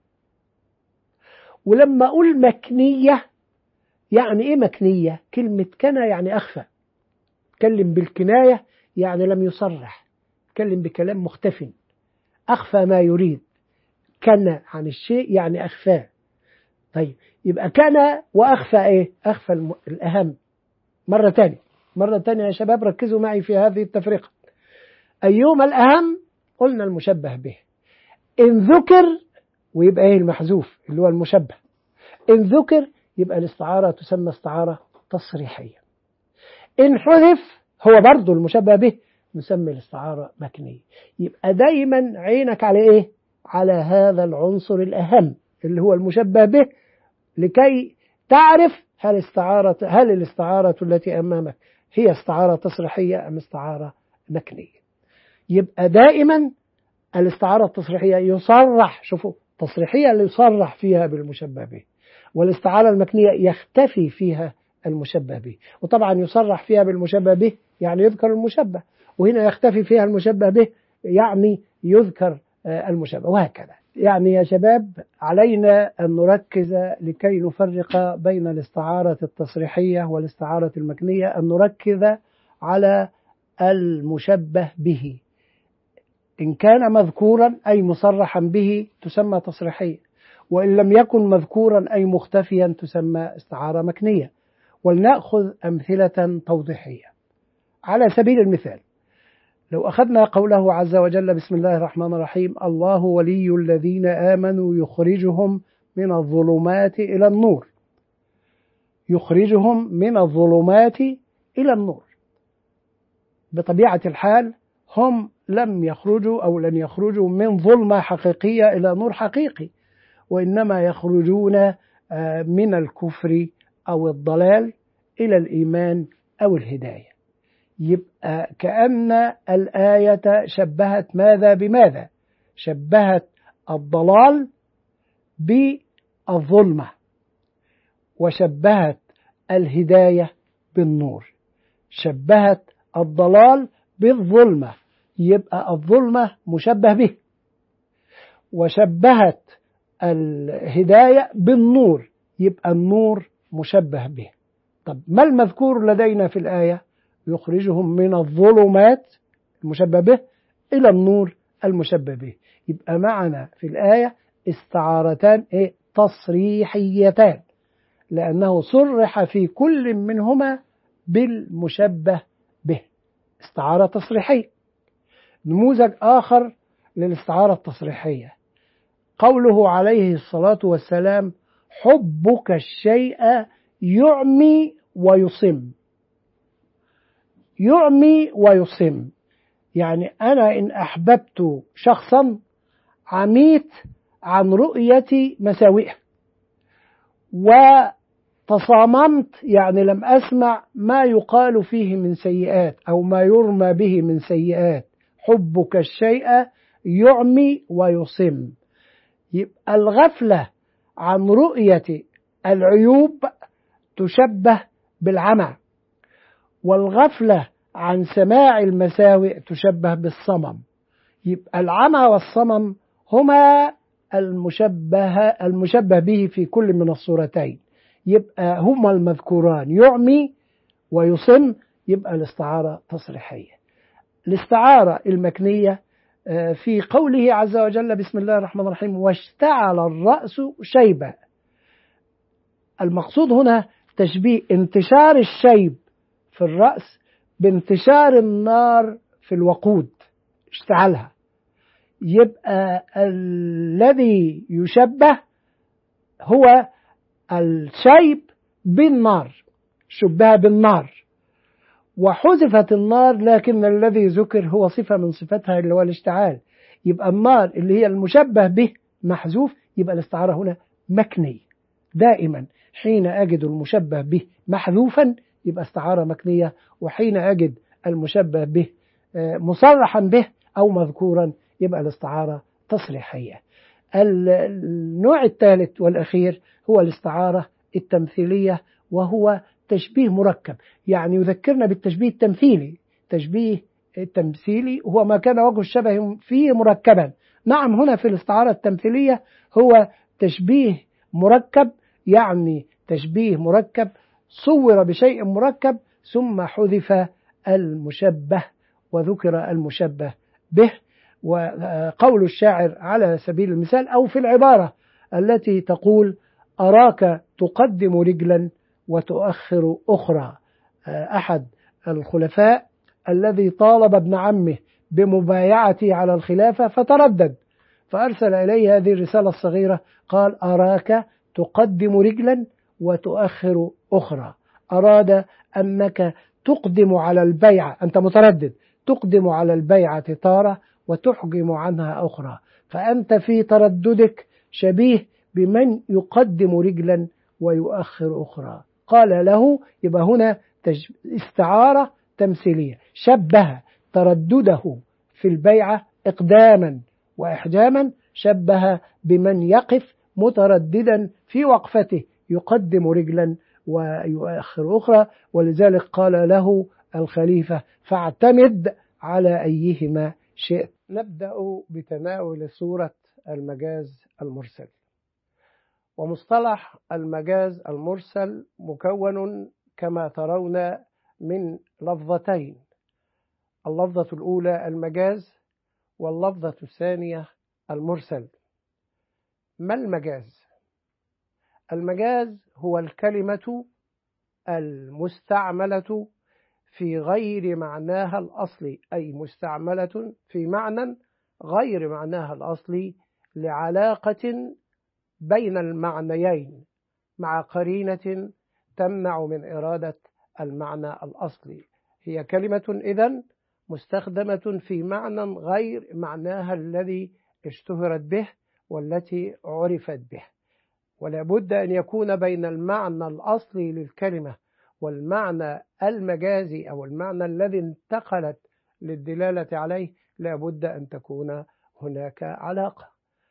ولما أقول مكنية يعني إيه مكنية؟ كلمة كنا يعني أخفى، تكلم بالكناية يعني لم يصرح، تكلم بكلام مختفي، أخفى ما يريد. كنا عن الشيء يعني أخفاه. طيب يبقى كان وأخفى إيه؟ أخفى الأهم. مرة تانية يا شباب ركزوا معي في هذه التفرقة. أيهما الأهم؟ قلنا المشبه به. إن ذكر ويبقى إيه المحذوف اللي هو المشبه، إن ذكر يبقى الاستعارة تسمى استعارة تصريحية. إن حذف هو برضو المشبه به نسمي الاستعارة مكنية. يبقى دايما عينك على إيه؟ على هذا العنصر الأهم اللي هو المشبه به، لكي تعرف هل الاستعارة التي أمامك هي استعارة تصريحية أم استعارة مكنية. يبقى دائما الاستعارة التصريحية يصرح، شوفوا تصريحية اللي يصرح فيها بالمشبه به، والاستعارة المكنية يختفي فيها المشبه به. وطبعا يصرح فيها بالمشبه به يعني يذكر المشبه، وهنا يختفي فيها المشبه به يعني يذكر المشبه، وهكذا. يعني يا شباب علينا أن نركز لكي نفرق بين الاستعارة التصريحية والاستعارة المكنية، أن نركز على المشبه به. إن كان مذكورا أي مصرحا به تسمى تصريحية، وإن لم يكن مذكورا أي مختفيا تسمى استعارة مكنية. ولنأخذ أمثلة توضيحية. على سبيل المثال، لو أخذنا قوله عز وجل: بسم الله الرحمن الرحيم: الله ولي الذين آمنوا يخرجهم من الظلمات إلى النور. يخرجهم من الظلمات إلى النور. بطبيعة الحال هم لم يخرجوا أو لن يخرجوا من ظلمة حقيقية إلى نور حقيقي، وإنما يخرجون من الكفر أو الضلال إلى الإيمان أو الهداية. يبقى كأن الآية شبهت ماذا بماذا؟ شبهت الضلال بالظلمة، وشبهت الهداية بالنور. شبهت الضلال بالظلمة، يبقى الظلمة مشبه به، وشبهت الهداية بالنور، يبقى النور مشبه به. طب ما المذكور لدينا في الآية؟ يخرجهم من الظلمات المشبه به إلى النور المشبه به. يبقى معنا في الآية استعارتان تصريحيتان، لأنه صرح في كل منهما بالمشبه به. استعارة تصريحية. نموذج آخر للاستعارة التصريحية قوله عليه الصلاة والسلام: حبك الشيء يعمي ويصم. يعمي ويصم، يعني أنا إن أحببت شخصا عميت عن رؤية مساوئه، وتصاممت يعني لم أسمع ما يقال فيه من سيئات أو ما يرمى به من سيئات. حبك الشيء يعمي ويصم. يبقى الغفلة عن رؤية العيوب تشبه بالعمى، والغفلة عن سماع المساوئ تشبه بالصمم. يبقى العمى والصمم هما المشبه به في كل من الصورتين، يبقى هما المذكوران يعمي ويصم، يبقى الاستعارة تصريحية. الاستعارة المكنية في قوله عز وجل: بسم الله الرحمن الرحيم: واشتعل الرأس شيبا. المقصود هنا تشبيه انتشار الشيب في الرأس بانتشار النار في الوقود، اشتعلها. يبقى الذي يشبه هو الشيب بالنار، شبه بالنار وحذفت النار، لكن الذي ذكر هو صفة من صفتها اللي هو الاشتعال. يبقى النار اللي هي المشبه به محذوف، يبقى الاستعارة هنا مكنية. دائما حين أجد المشبه به محذوفا يبقى استعارة مكنية، وحين أجد المشبه به مصرحا به أو مذكورا يبقى الاستعارة تصريحية. النوع الثالث والأخير هو الاستعارة التمثيلية، وهو تشبيه مركب، يعني يذكرنا بالتشبيه التمثيلي. تشبيه التمثيلي هو ما كان وجه الشبه فيه مركبا. نعم، هنا في الاستعارة التمثيلية هو تشبيه مركب، يعني تشبيه مركب صور بشيء مركب ثم حذف المشبه وذكر المشبه به. وقول الشاعر على سبيل المثال أو في العبارة التي تقول: أراك تقدم رجلا وتؤخر أخرى. أحد الخلفاء الذي طالب ابن عمه بمبايعته على الخلافة فتردد، فأرسل إليه هذه الرسالة الصغيرة، قال: أراك تقدم رجلا وتؤخر أخرى. أراد أنك تقدم على البيعة، أنت متردد، تقدم على البيعة تارة وتحجم عنها أخرى، فأنت في ترددك شبيه بمن يقدم رجلا ويؤخر أخرى. قال له: يبقى هنا استعارة تمثيلية، شبه تردده في البيعة إقداما وإحجاما، شبه بمن يقف مترددا في وقفته يقدم رجلا ويؤخر أخرى. ولذلك قال له الخليفة: فاعتمد على أيهما شئت. نبدأ بتناول سورة المجاز المرسل. ومصطلح المجاز المرسل مكون كما ترون من لفظتين، اللفظة الأولى المجاز، واللفظة الثانية المرسل. ما المجاز؟ المجاز هو الكلمة المستعملة في غير معناها الأصلي، أي مستعملة في معنى غير معناها الأصلي لعلاقة بين المعنيين مع قرينة تمنع من إرادة المعنى الأصلي. هي كلمة إذن مستخدمة في معنى غير معناها الذي اشتهرت به والتي عرفت به، ولا بد أن يكون بين المعنى الأصلي للكلمة والمعنى المجازي أو المعنى الذي انتقلت للدلالة عليه، لا بد أن تكون هناك علاقة.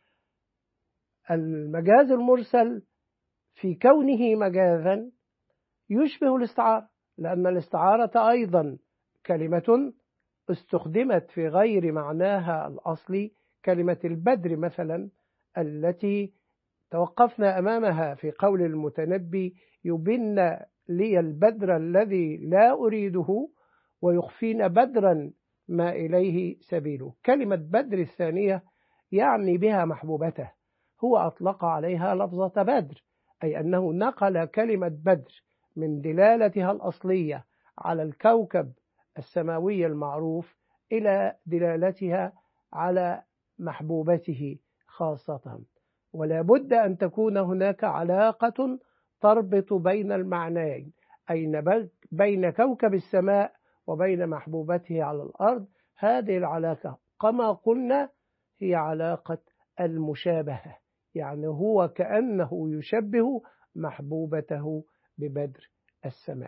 المجاز المرسل في كونه مجازا يشبه الاستعارة، لأن الاستعارة أيضا كلمة استخدمت في غير معناها الأصلي، كلمة البدر مثلا التي توقفنا أمامها في قول المتنبي: يبن لي البدر الذي لا أريده ويخفين بدرا ما إليه سبيله. كلمة بدر الثانية يعني بها محبوبته، هو أطلق عليها لفظة بدر، أي أنه نقل كلمة بدر من دلالتها الأصلية على الكوكب السماوي المعروف إلى دلالتها على محبوبته خاصة. ولا بد أن تكون هناك علاقة تربط بين المعنيين، أي بين كوكب السماء وبين محبوبته على الأرض. هذه العلاقة كما قلنا هي علاقة المشابهة، يعني هو كأنه يشبه محبوبته ببدر السماء.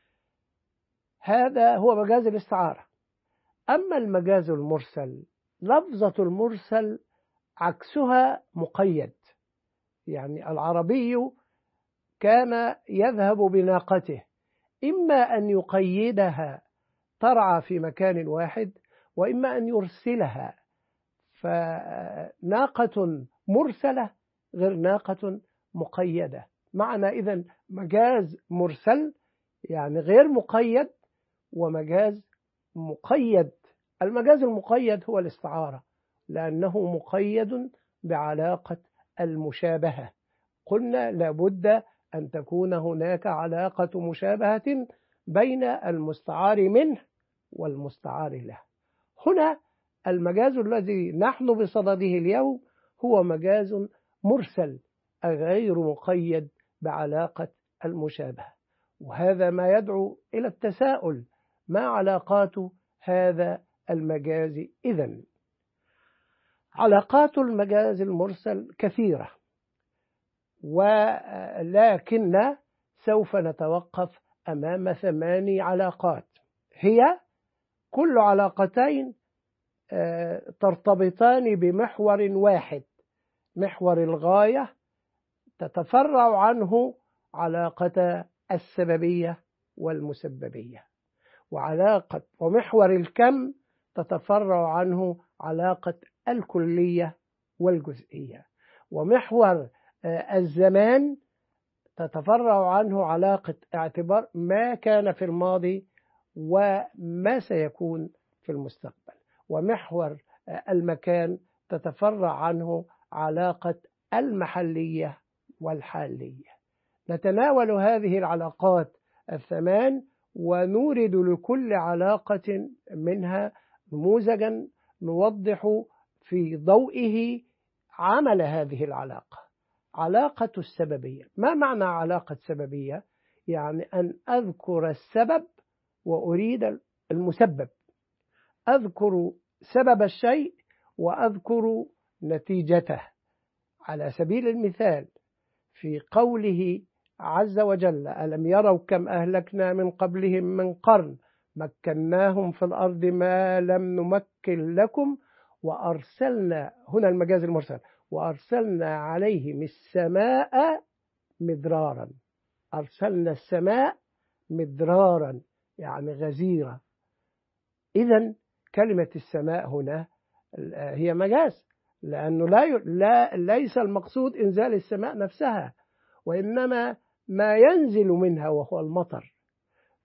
هذا هو مجاز الاستعارة. أما المجاز المرسل، لفظة المرسل عكسها مقيد، يعني العربي كان يذهب بناقته، إما أن يقيدها ترعى في مكان واحد، وإما أن يرسلها، فناقة مرسلة غير ناقة مقيدة. معنى إذن مجاز مرسل يعني غير مقيد، ومجاز مقيد. المجاز المقيد هو الاستعارة، لأنه مقيد بعلاقة المشابهة. قلنا لابد أن تكون هناك علاقة مشابهة بين المستعار منه والمستعار له. هنا المجاز الذي نحن بصدده اليوم هو مجاز مرسل غير مقيد بعلاقة المشابهة، وهذا ما يدعو إلى التساؤل: ما علاقات هذا المجاز إذن؟ علاقات المجاز المرسل كثيرة، ولكن سوف نتوقف أمام 8 علاقات، هي كل علاقتين ترتبطان بمحور واحد، محور الغاية تتفرع عنه علاقة السببية والمسببية، ومحور الكم تتفرع عنه علاقة الكلية والجزئية، ومحور الزمان تتفرع عنه علاقة اعتبار ما كان في الماضي وما سيكون في المستقبل، ومحور المكان تتفرع عنه علاقة المحلية والحالية. نتناول هذه العلاقات 8 ونورد لكل علاقة منها نموذجا نوضح في ضوئه عمل هذه العلاقة. علاقة السببية. ما معنى علاقة سببية؟ يعني أن أذكر السبب وأريد المسبب، أذكر سبب الشيء وأذكر نتيجته. على سبيل المثال في قوله عز وجل: ألم يروا كم أهلكنا من قبلهم من قرن مكناهم في الأرض ما لم نمكن لكم وأرسلنا، هنا المجاز المرسل، وأرسلنا عليهم السماء مدرارا. أرسلنا السماء مدرارا يعني غزيرة. إذن كلمة السماء هنا هي مجاز، لأنه ليس المقصود إنزال السماء نفسها، وإنما ما ينزل منها وهو المطر.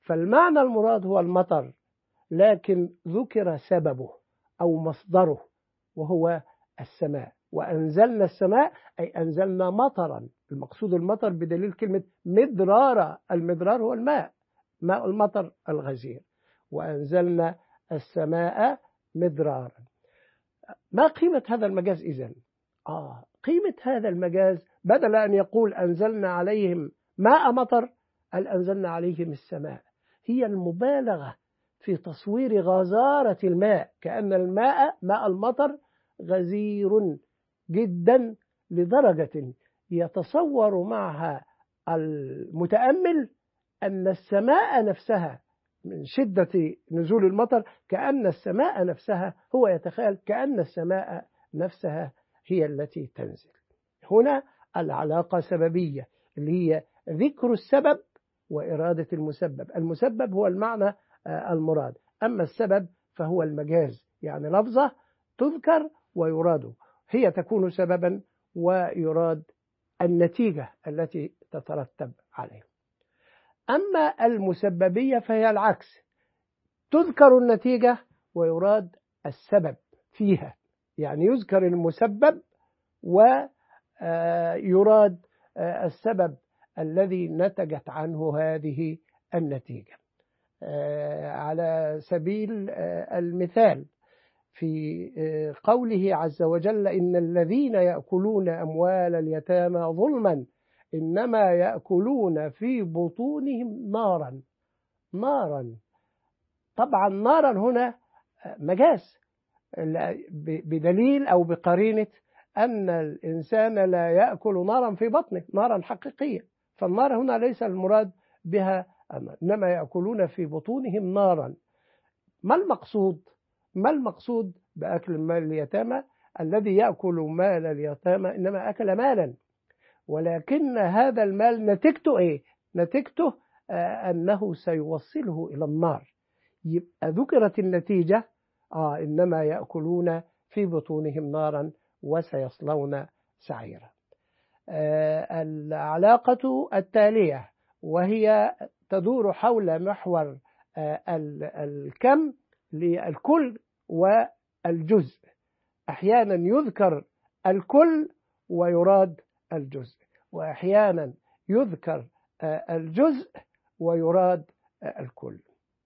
فالمعنى المراد هو المطر، لكن ذكر سببه أو مصدره وهو السماء. وأنزلنا السماء أي أنزلنا مطرا، المقصود المطر بدليل كلمة مدرارا، المدرار هو الماء، ماء المطر الغزير. وأنزلنا السماء مدرارا. ما قيمة هذا المجاز إذن؟ قيمة هذا المجاز بدل أن يقول أنزلنا عليهم ماء مطر، قال أنزلنا عليهم السماء، هي المبالغة في تصوير غزارة الماء، كأن الماء ماء المطر غزير جدا لدرجة يتصور معها المتأمل أن السماء نفسها من شدة نزول المطر كأن السماء نفسها، هو يتخيل كأن السماء نفسها هي التي تنزل. هنا العلاقة سببية اللي هي ذكر السبب وإرادة المسبب. المسبب هو المعنى المراد، أما السبب فهو المجاز، يعني لفظة تذكر ويراد، هي تكون سببا ويراد النتيجة التي تترتب عليه. أما المسببية فهي العكس، تذكر النتيجة ويراد السبب فيها، يعني يذكر المسبب ويراد السبب الذي نتجت عنه هذه النتيجة. على سبيل المثال في قوله عز وجل إن الذين يأكلون أموال اليتامى ظلما إنما يأكلون في بطونهم نارا. نارا، طبعا نارا هنا مجاز بدليل أو بقرينة أن الإنسان لا يأكل نارا في بطنه، نارا حقيقية، فالنار هنا ليس المراد بها إنما يأكلون في بطونهم نارا. ما المقصود؟ ما المقصود بأكل مال اليتامى؟ الذي يأكل مال اليتامى إنما أكل مالا، ولكن هذا المال نتيجته إيه؟ نتيجته أنه سيوصله إلى النار. يبقى ذكرت النتيجة إنما يأكلون في بطونهم نارا وسيصلون سعيرا. العلاقة التالية وهي تدور حول محور الكم للكل والجزء. أحيانا يذكر الكل ويراد الجزء، وأحيانا يذكر الجزء ويراد الكل.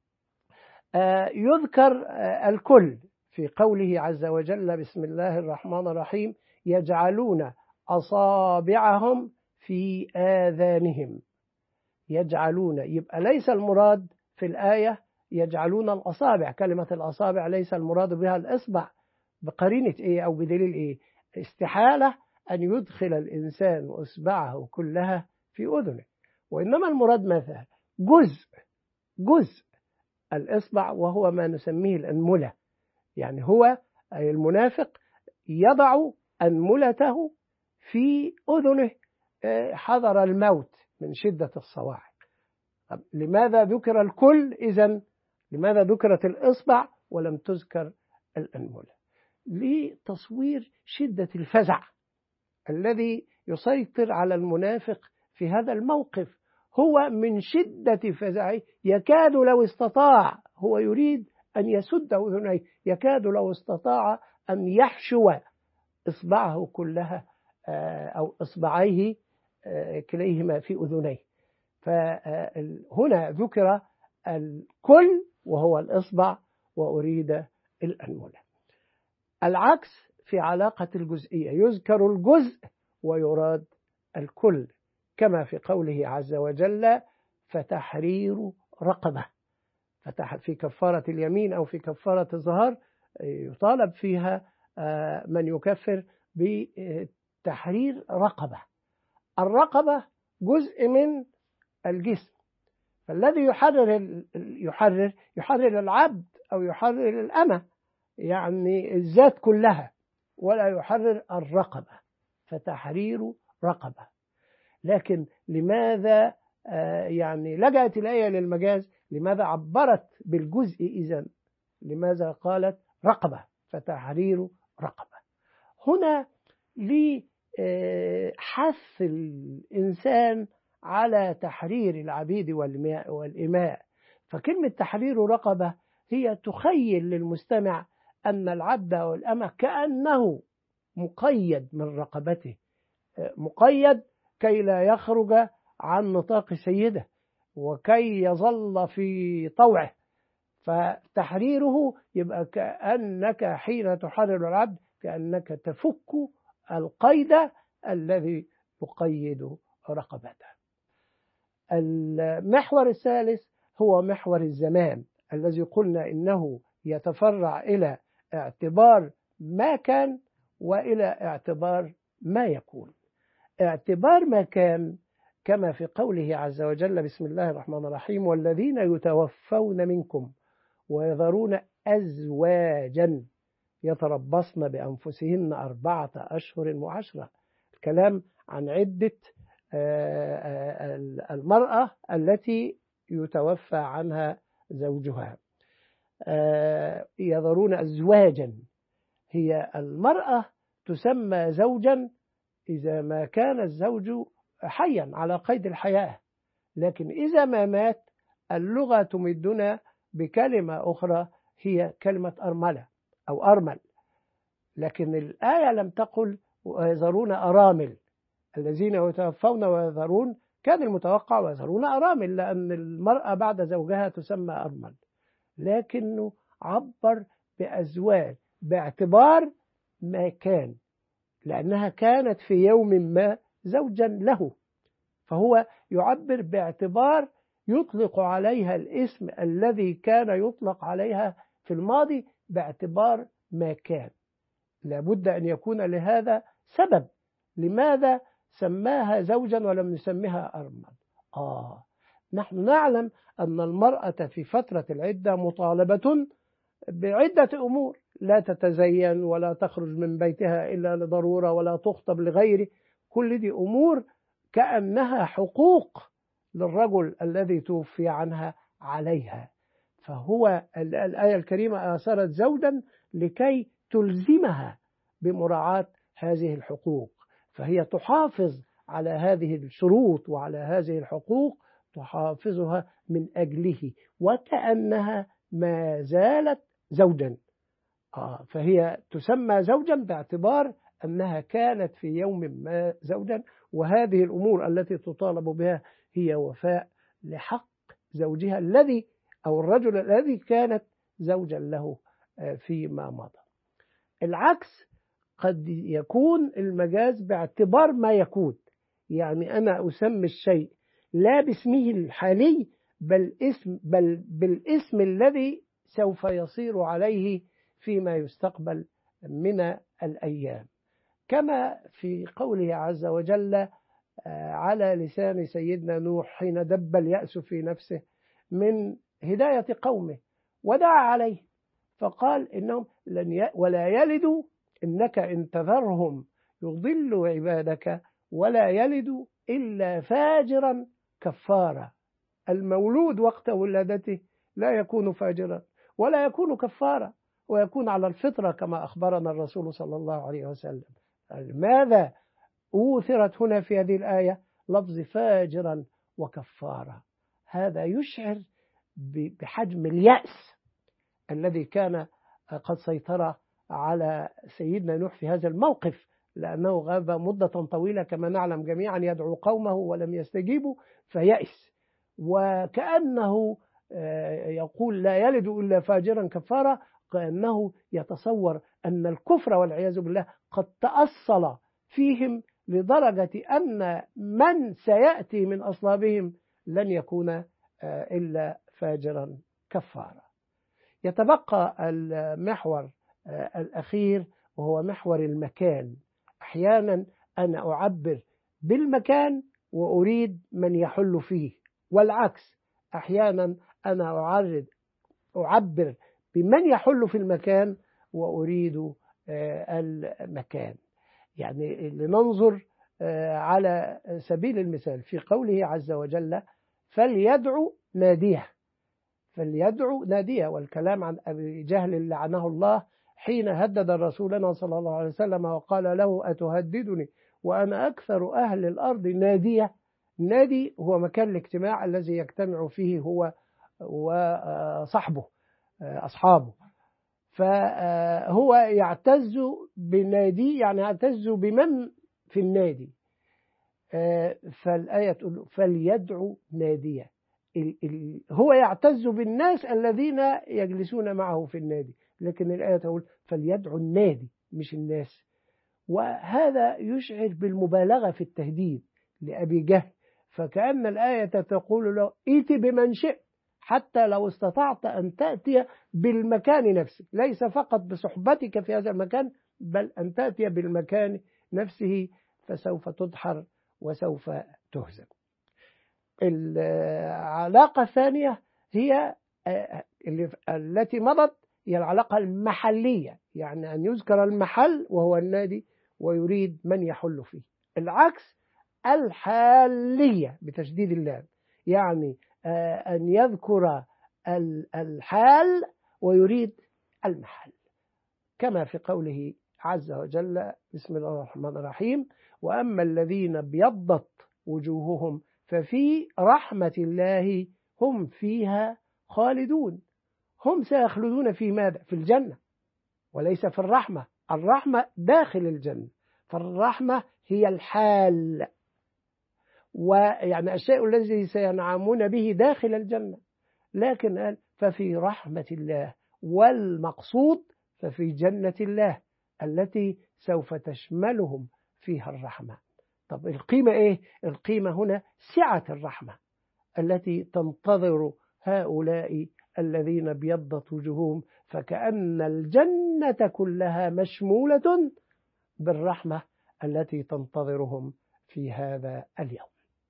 يذكر الكل في قوله عز وجل بسم الله الرحمن الرحيم يجعلون أصابعهم في آذانهم. يجعلون، يبقى ليس المراد في الآية يجعلون الأصابع، كلمة الأصابع ليس المراد بها الإصبع، بقرينة إيه أو بدليل إيه؟ استحالة أن يدخل الإنسان إصبعه كلها في أذنه، وإنما المراد مثلا جزء الإصبع وهو ما نسميه الأنملة، يعني هو أي المنافق يضع أنملته في أذنه حذر الموت من شدة الصواعق. لماذا ذكر الكل إذن؟ لماذا ذكرت الإصبع ولم تذكر الأنملة؟ لتصوير شدة الفزع الذي يسيطر على المنافق في هذا الموقف. هو من شدة فزعه يكاد لو استطاع، هو يريد أن يسد أذنيه، يكاد لو استطاع أن يحشو إصبعه كلها أو إصبعيه كليهما في أذنيه. فهنا ذكر الكل وهو الإصبع وأريد الأنملة. العكس في علاقة الجزئية، يذكر الجزء ويراد الكل، كما في قوله عز وجل فتحرير رقبة. في كفارة اليمين أو في كفارة الظهر يطالب فيها من يكفر بتحرير رقبة. الرقبة جزء من الجسم، فالذي يحرر العبد أو يحرر الأمة، يعني الذات كلها، ولا يحرر الرقبة، فتحرير رقبة. لكن لماذا يعني لجأت الآية للمجاز؟ لماذا عبرت بالجزء إذن؟ لماذا قالت رقبة فتحرير رقبة؟ هنا لحث الإنسان على تحرير العبيد والإماء، فكلمة تحرير رقبة هي تخيل للمستمع أن العبد أو الأمة كأنه مقيد من رقبته، مقيد كي لا يخرج عن نطاق سيده وكي يظل في طوعه. فتحريره يبقى كأنك حين تحرر العبد كأنك تفك القيد الذي يقيد رقبته. المحور الثالث هو محور الزمان الذي قلنا إنه يتفرع إلى اعتبار ما كان وإلى اعتبار ما يكون. اعتبار ما كان كما في قوله عز وجل: بسم الله الرحمن الرحيم: والذين يتوفون منكم ويذرون أزواجا يتربصن بأنفسهن 4 أشهر وعشرة. الكلام عن عدة المرأة التي يتوفى عنها زوجها. يذرون أزواجا، هي المرأة تسمى زوجا إذا ما كان الزوج حيا على قيد الحياة، لكن إذا ما مات اللغة تمدنا بكلمة أخرى هي كلمة أرملة أو أرمل، لكن الآية لم تقل ويذرون أرامل. الذين يتوفون ويذرون كان المتوقع ويذرون أرامل، لأن المرأة بعد زوجها تسمى أرمل، لكنه عبر بأزواج باعتبار ما كان، لأنها كانت في يوم ما زوجا له، فهو يعبر باعتبار يطلق عليها الاسم الذي كان يطلق عليها في الماضي باعتبار ما كان. لابد أن يكون لهذا سبب، لماذا سماها زوجا ولم يسميها أرمل؟ نحن نعلم أن المرأة في فترة العدة مطالبة بعدة أمور: لا تتزين ولا تخرج من بيتها إلا لضرورة ولا تخطب لغيره. كل دي أمور كأنها حقوق للرجل الذي توفي عنها عليها، فهو الآية الكريمة أصارت زوجا لكي تلزمها بمراعاة هذه الحقوق، فهي تحافظ على هذه الشروط وعلى هذه الحقوق، تحافظها من أجله وكأنها ما زالت زوجا. فهي تسمى زوجا باعتبار أنها كانت في يوم ما زوجا، وهذه الأمور التي تطالب بها هي وفاء لحق زوجها الذي أو الرجل الذي كانت زوجا له فيما مضى. العكس قد يكون المجاز باعتبار ما يكون، يعني أنا أسمي الشيء لا باسمه الحالي بل بالاسم الذي سوف يصير عليه فيما يستقبل من الأيام، كما في قوله عز وجل على لسان سيدنا نوح حين دب اليأس في نفسه من هداية قومه ودعا عليه فقال إنهم ولا يلدوا إنك إن تذرهم يضلوا عبادك ولا يلدوا إلا فاجرا كفارا. المولود وقت ولادته لا يكون فاجرا ولا يكون كفارا، ويكون على الفطرة كما أخبرنا الرسول صلى الله عليه وسلم. لماذا أوثرت هنا في هذه الآية لفظ فاجرا وكفارا؟ هذا يشعر بحجم اليأس الذي كان قد سيطر على سيدنا نوح في هذا الموقف، لأنه غاب مدة طويلة كما نعلم جميعا يدعو قومه ولم يستجيبوا فيأس، وكأنه يقول لا يلد إلا فاجرا كفارا، كأنه يتصور أن الكفر والعياذ بالله قد تأصل فيهم لدرجة أن من سيأتي من أصلابهم لن يكون إلا فاجرا كفارا. يتبقى المحور الأخير وهو محور المكان. أحيانا أنا أعبر بالمكان وأريد من يحل فيه، والعكس أحيانا أنا أعبر بمن يحل في المكان وأريد المكان. يعني لننظر على سبيل المثال في قوله عز وجل فليدعو ناديه، والكلام عن أبي جهل لعنه الله حين هدد رسولنا صلى الله عليه وسلم وقال له أتهددني وأنا أكثر أهل الأرض نادية. نادي هو مكان الاجتماع الذي يجتمع فيه هو وصحبه أصحابه. فهو يعتز بنادي، يعني يعتز بمن في النادي. فالآية تقول فليدعو ناديه. هو يعتز بالناس الذين يجلسون معه في النادي، لكن الآية تقول فليدعو النادي مش الناس. وهذا يشعر بالمبالغة في التهديد لأبي جهل، فكأن الآية تقول له ائت بمن شئت، حتى لو استطعت أن تأتي بالمكان نفسه، ليس فقط بصحبتك في هذا المكان، بل أن تأتي بالمكان نفسه، فسوف تدحر وسوف تهزم. العلاقة الثانية هي التي مضت، هي العلاقة المحلية، يعني أن يذكر المحل وهو النادي ويريد من يحل فيه. العكس الحالية بتشديد اللام، يعني أن يذكر الحال ويريد المحل، كما في قوله عز وجل بسم الله الرحمن الرحيم وأما الذين ابيضت وجوههم ففي رحمة الله هم فيها خالدون. هم سيخلدون في ماذا؟ في الجنة، وليس في الرحمة. الرحمة داخل الجنة، فالرحمة هي الحال، ويعني الشيء الذي سينعمون به داخل الجنة. لكن قال ففي رحمة الله، والمقصود ففي جنة الله التي سوف تشملهم فيها الرحمة. طب القيمة إيه؟ القيمة هنا سعة الرحمة التي تنتظر هؤلاء الذين ابيضت وجوههم، فكأن الجنة كلها مشمولة بالرحمة التي تنتظرهم في هذا اليوم.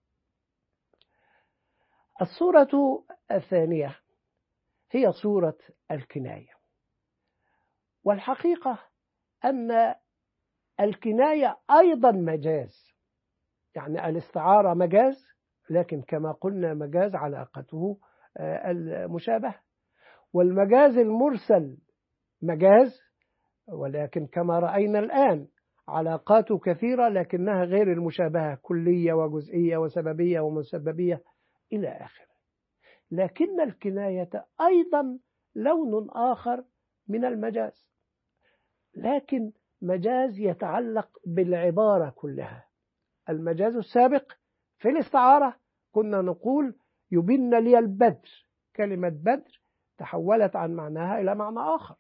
الصورة الثانية هي صورة الكناية، والحقيقة أن الكناية أيضا مجاز، يعني الاستعارة مجاز، لكن كما قلنا مجاز علاقته المشابهة، والمجاز المرسل مجاز، ولكن كما رأينا الآن علاقاته كثيرة لكنها غير المشابهة، كلية وجزئية وسببية ومسببية إلى آخره. لكن الكناية أيضا لون آخر من المجاز، لكن مجاز يتعلق بالعبارة كلها. المجاز السابق في الاستعارة كنا نقول يبن لي البدر، كلمة بدر تحولت عن معناها إلى معنى آخر.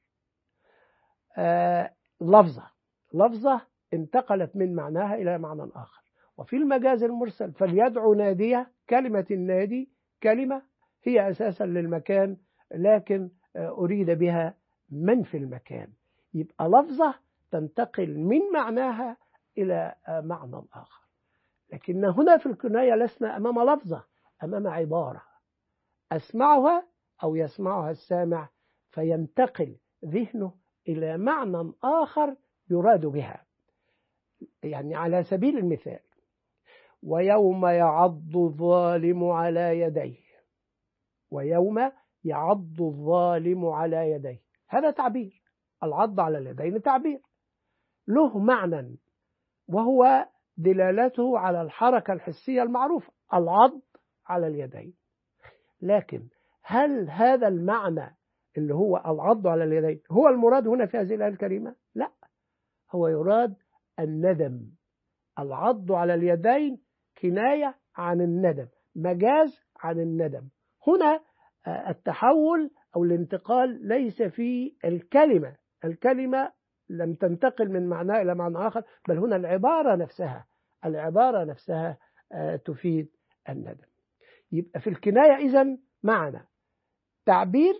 لفظة انتقلت من معناها إلى معنى آخر. وفي المجاز المرسل فليدعو نادية، كلمة النادي كلمة هي أساسا للمكان، لكن أريد بها من في المكان، يبقى لفظة تنتقل من معناها إلى معنى آخر. لكن هنا في الكناية لسنا أمام لفظة، أمام عبارة أسمعها أو يسمعها السامع فينتقل ذهنه إلى معنى آخر يراد بها. يعني على سبيل المثال ويوم يعض الظالم على يديه، ويوم يعض الظالم على يديه، هذا تعبير، العض على اليدين تعبير له معنى، وهو دلالته على الحركة الحسية المعروفة، العض على اليدين. لكن هل هذا المعنى اللي هو العض على اليدين هو المراد هنا في هذه الآية الكريمة؟ لا، هو يراد الندم. العض على اليدين كناية عن الندم، مجاز عن الندم. هنا التحول أو الانتقال ليس في الكلمة لم تنتقل من معنى إلى معنى آخر، بل هنا العبارة نفسها تفيد الندم. يبقى في الكناية إذن معنى تعبير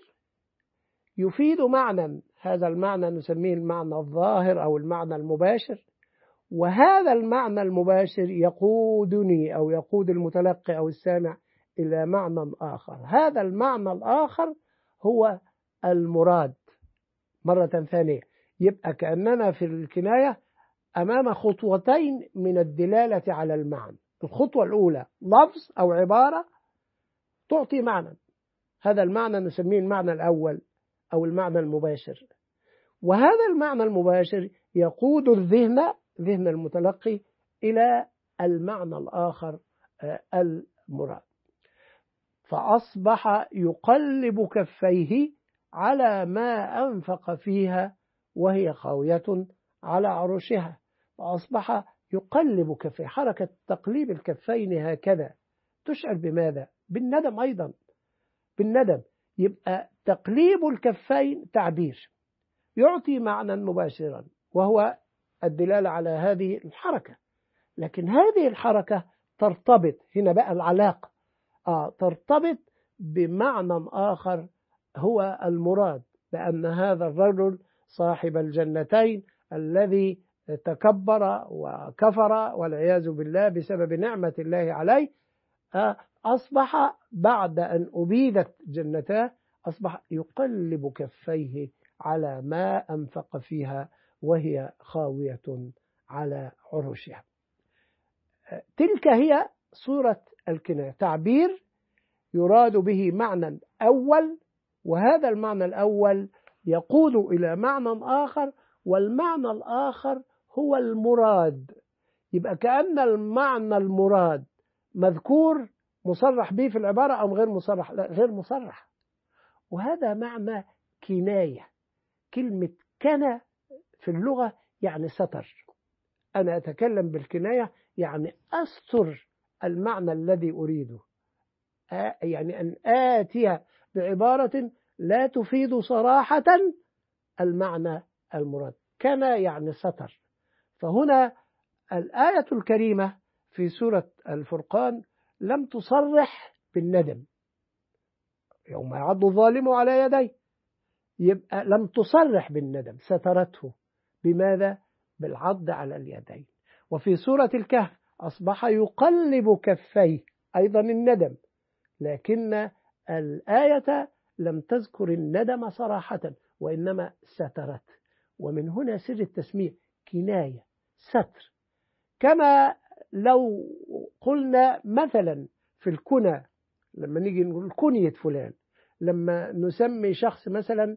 يفيد معنى، هذا المعنى نسميه المعنى الظاهر أو المعنى المباشر، وهذا المعنى المباشر يقودني أو يقود المتلقي أو السامع إلى معنى آخر. هذا المعنى الآخر هو المراد. مرة ثانية، يبقى كأننا في الكناية أمام خطوتين من الدلالة على المعنى. الخطوة الأولى لفظ أو عبارة تعطي معنى، هذا المعنى نسميه المعنى الأول أو المعنى المباشر، وهذا المعنى المباشر يقود ذهن المتلقي إلى المعنى الآخر المراد. فأصبح يقلب كفيه على ما أنفق فيها وهي خاوية على عروشها. فأصبح يقلب كفيه، حركة تقليب الكفين هكذا تشعر بماذا؟ بالندم أيضا، بالندم. يبقى تقليب الكفين تعبير يعطي معنى مباشرا وهو الدلالة على هذه الحركة، لكن هذه الحركة ترتبط، هنا بقى العلاقة ترتبط بمعنى آخر هو المراد، بأن هذا الرجل صاحب الجنتين الذي تكبر وكفر والعياذ بالله بسبب نعمة الله عليه، أصبح بعد أن أبيدت جنتاه أصبح يقلب كفيه على ما أنفق فيها وهي خاوية على عروشها. تلك هي صورة الكناية، تعبير يراد به معنى أول، وهذا المعنى الأول يقود إلى معنى آخر، والمعنى الآخر هو المراد. يبقى كأن المعنى المراد مذكور مصرح به في العبارة أم غير مصرح؟ لا، غير مصرح. وهذا معنى كناية. كلمة كنى في اللغة يعني ستر. أنا أتكلم بالكناية يعني أستر المعنى الذي أريده، يعني أن آتي بعبارة لا تفيد صراحة المعنى المراد. كنى يعني ستر. فهنا الآية الكريمة في سورة الفرقان لم تصرح بالندم يوم يعض الظالم على يديه، يبقى لم تصرح بالندم، سترته بماذا؟ بالعض على اليدين. وفي سورة الكهف أصبح يقلب كفيه، أيضا الندم، لكن الآية لم تذكر الندم صراحة وإنما سترت. ومن هنا سر التسمية كناية، ستر. كما لو قلنا مثلا في الكنى، لما نيجي نقول كنية فلان، لما نسمي شخص مثلا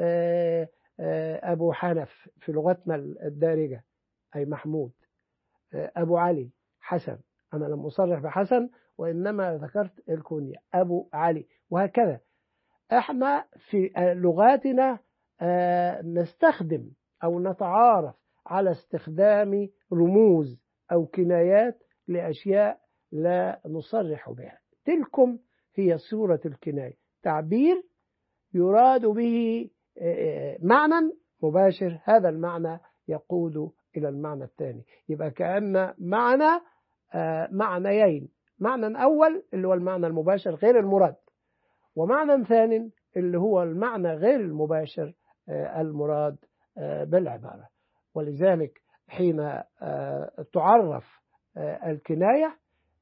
أبو حنف في لغتنا الدارجة أي محمود، أبو علي، حسن، أنا لم أصرح بحسن وإنما ذكرت الكنية أبو علي، وهكذا. احنا في لغاتنا نستخدم أو نتعارف على استخدام رموز أو كنايات لأشياء لا نصرح بها. تلكم هي صورة الكناية، تعبير يراد به معنى مباشر، هذا المعنى يقود إلى المعنى الثاني. يبقى كأن معنيين، معنى أول اللي هو المعنى المباشر غير المراد، ومعنى ثاني اللي هو المعنى غير المباشر المراد بالعبارة. ولذلك حين تعرف الكناية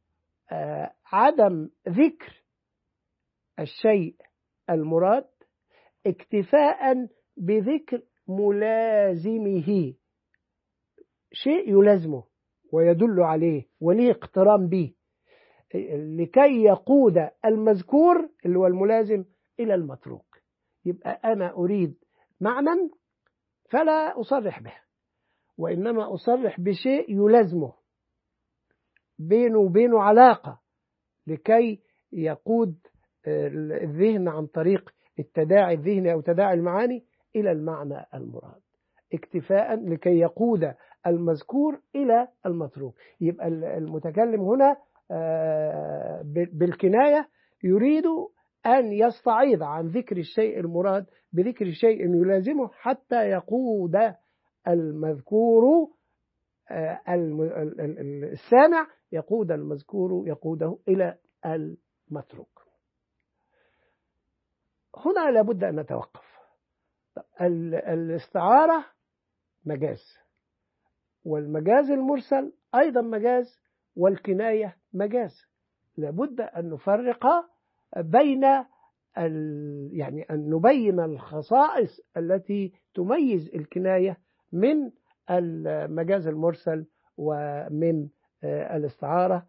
عدم ذكر الشيء المراد اكتفاء بذكر ملازمه، شيء يلازمه ويدل عليه وليه اقتران به، لكي يقود المذكور اللي هو الملازم إلى المتروك. يبقى أنا أريد معنى فلا أصرح به، وإنما أصرح بشيء يلازمه، بينه وبينه علاقة، لكي يقود الذهن عن طريق التداعي الذهني أو تداعي المعاني إلى المعنى المراد، اكتفاء لكي يقود المذكور إلى المتروك. يبقى المتكلم هنا بالكناية يريد أن يستعيض عن ذكر الشيء المراد بذكر شيء يلازمه حتى يقود المذكور السامع، يقود المذكور يقوده إلى المتروك. هنا لابد أن نتوقف. الاستعارة مجاز، والمجاز المرسل أيضا مجاز، والكناية مجاز. لابد أن نفرق بين يعني أن نبين الخصائص التي تميز الكناية من المجاز المرسل ومن الاستعارة.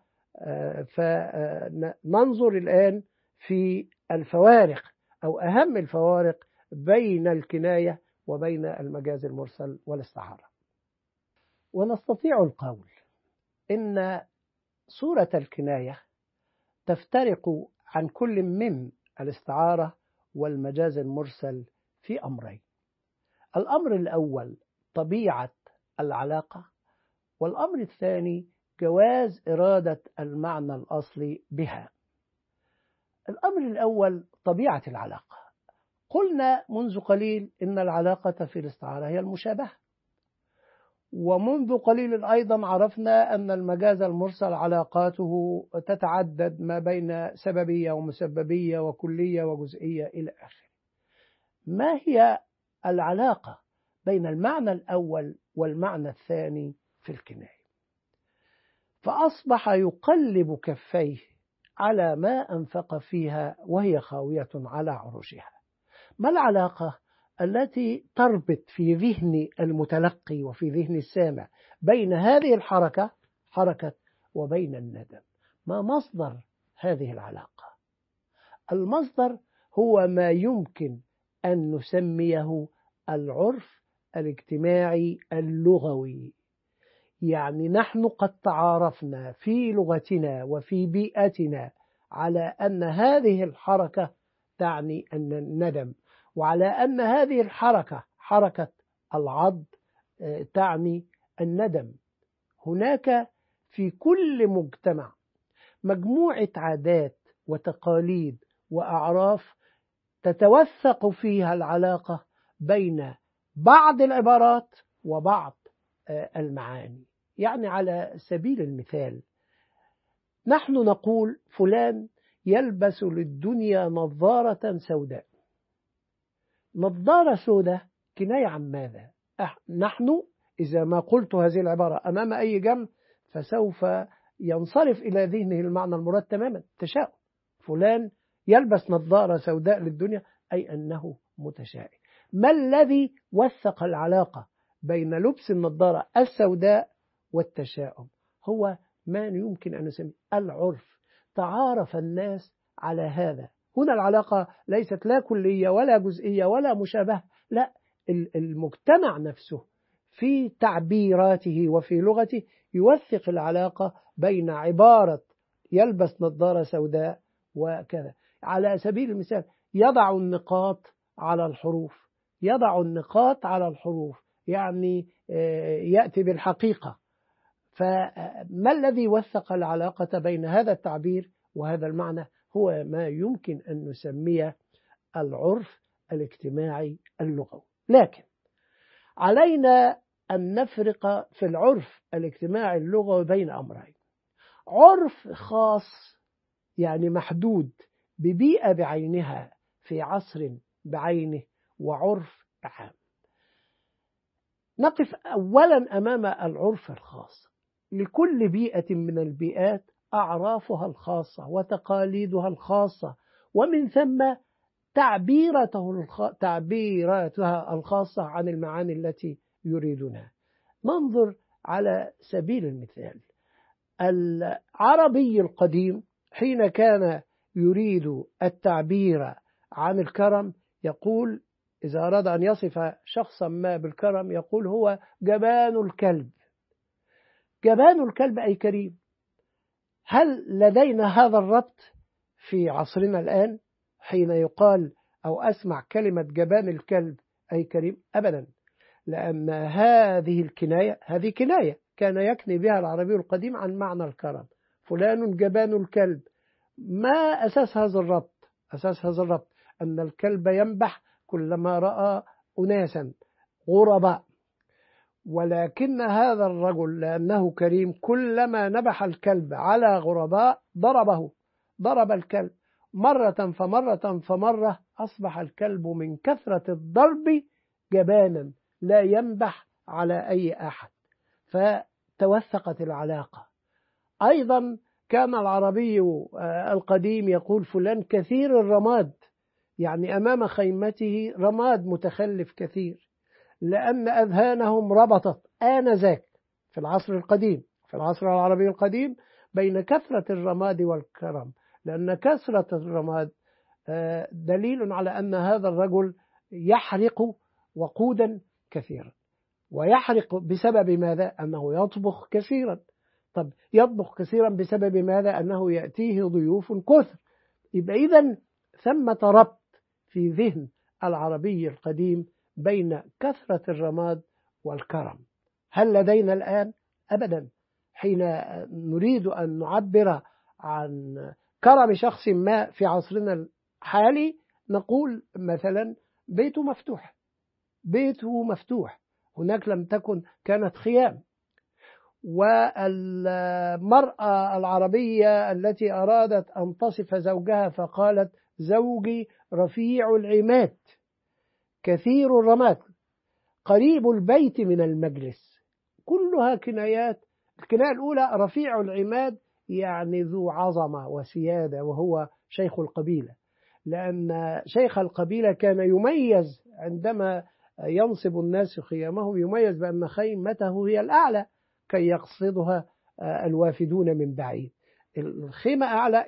فننظر الآن في الفوارق أو أهم الفوارق بين الكناية وبين المجاز المرسل والاستعارة. ونستطيع القول إن صورة الكناية تفترق عن كل من الاستعارة والمجاز المرسل في أمرين. الأمر الأول طبيعة العلاقة، والأمر الثاني جواز إرادة المعنى الأصلي بها. الأمر الأول طبيعة العلاقة. قلنا منذ قليل إن العلاقة في الاستعارة هي المشابهة، ومنذ قليل أيضا عرفنا أن المجاز المرسل علاقاته تتعدد ما بين سببية ومسببية وكلية وجزئية إلى آخره. ما هي العلاقة بين المعنى الأول والمعنى الثاني في الكناية؟ فأصبح يقلب كفيه على ما أنفق فيها وهي خاوية على عروشها. ما العلاقة التي تربط في ذهن المتلقي وفي ذهن السامع بين هذه الحركة وبين الندم؟ ما مصدر هذه العلاقة؟ المصدر هو ما يمكن أن نسميه العرف الاجتماعي اللغوي. يعني نحن قد تعارفنا في لغتنا وفي بيئتنا على أن هذه الحركة تعني أن الندم، وعلى أن هذه الحركة حركة العض تعني الندم. هناك في كل مجتمع مجموعة عادات وتقاليد وأعراف تتوثق فيها العلاقة بين بعض العبارات وبعض المعاني. يعني على سبيل المثال نحن نقول فلان يلبس للدنيا نظارة سوداء. نظارة سوداء كناية عن ماذا؟ نحن إذا ما قلت هذه العبارة أمام أي جمع فسوف ينصرف إلى ذهنه المعنى المراد تماما، تشاؤم. فلان يلبس نظارة سوداء للدنيا أي أنه متشائم. ما الذي وثق العلاقة بين لبس النظارة السوداء والتشاؤم؟ هو ما يمكن أن نسميه العرف. تعارف الناس على هذا. هنا العلاقة ليست لا كلية ولا جزئية ولا مشابهة، لا، المجتمع نفسه في تعبيراته وفي لغته يوثق العلاقة بين عبارة يلبس نظارة سوداء وكذا. على سبيل المثال يضع النقاط على الحروف، يضع النقاط على الحروف يعني يأتي بالحقيقة. فما الذي وثق العلاقة بين هذا التعبير وهذا المعنى؟ هو ما يمكن أن نسميه العرف الاجتماعي اللغوي. لكن علينا أن نفرق في العرف الاجتماعي اللغوي بين أمرين: عرف خاص يعني محدود ببيئة بعينها في عصر بعينه، وعرف عام. نقف أولا أمام العرف الخاص. لكل بيئة من البيئات أعرافها الخاصة وتقاليدها الخاصة، ومن ثم تعبيراتها الخاصة عن المعاني التي يريدونها. ننظر على سبيل المثال العربي القديم حين كان يريد التعبير عن الكرم يقول، إذا أراد أن يصف شخصا ما بالكرم يقول هو جبان الكلب. جبان الكلب أي كريم. هل لدينا هذا الربط في عصرنا الآن حين يقال أو أسمع كلمة جبان الكلب أي كريم؟ أبدا، لأن هذه الكناية هذه كناية كان يكني بها العربي القديم عن معنى الكرم. فلان جبان الكلب. ما أساس هذا الربط؟ أساس هذا الربط أن الكلب ينبح كلما رأى أناسا غرباء، ولكن هذا الرجل لأنه كريم كلما نبح الكلب على غرباء ضرب الكلب مرة فمرة أصبح الكلب من كثرة الضرب جبانا لا ينبح على أي أحد، فتوثقت العلاقة. أيضا كان العربي القديم يقول فلان كثير الرماد، يعني أمام خيمته رماد متخلف كثير، لأن أذهانهم ربطت آنذاك في العصر القديم، في العصر العربي القديم، بين كثرة الرماد والكرم، لأن كثرة الرماد دليل على أن هذا الرجل يحرق وقودا كثيرا. ويحرق بسبب ماذا؟ أنه يطبخ كثيرا. طب يطبخ كثيرا بسبب ماذا؟ أنه يأتيه ضيوف كثر. يبقى إذن ثمة ربط في ذهن العربي القديم بين كثرة الرماد والكرم. هل لدينا الآن؟ أبدا. حين نريد أن نعبر عن كرم شخص ما في عصرنا الحالي نقول مثلا بيته مفتوح، بيته مفتوح، هناك لم تكن كانت خيام. والمرأة العربية التي أرادت أن تصف زوجها فقالت زوجي رفيع العماد كثير الرماد قريب البيت من المجلس، كلها كنايات. الكناية الأولى رفيع العماد يعني ذو عظمة وسيادة، وهو شيخ القبيلة، لأن شيخ القبيلة كان يميز عندما ينصب الناس خيامهم، يميز بأن خيمته هي الأعلى كي يقصدها الوافدون من بعيد. الخيمة أعلى،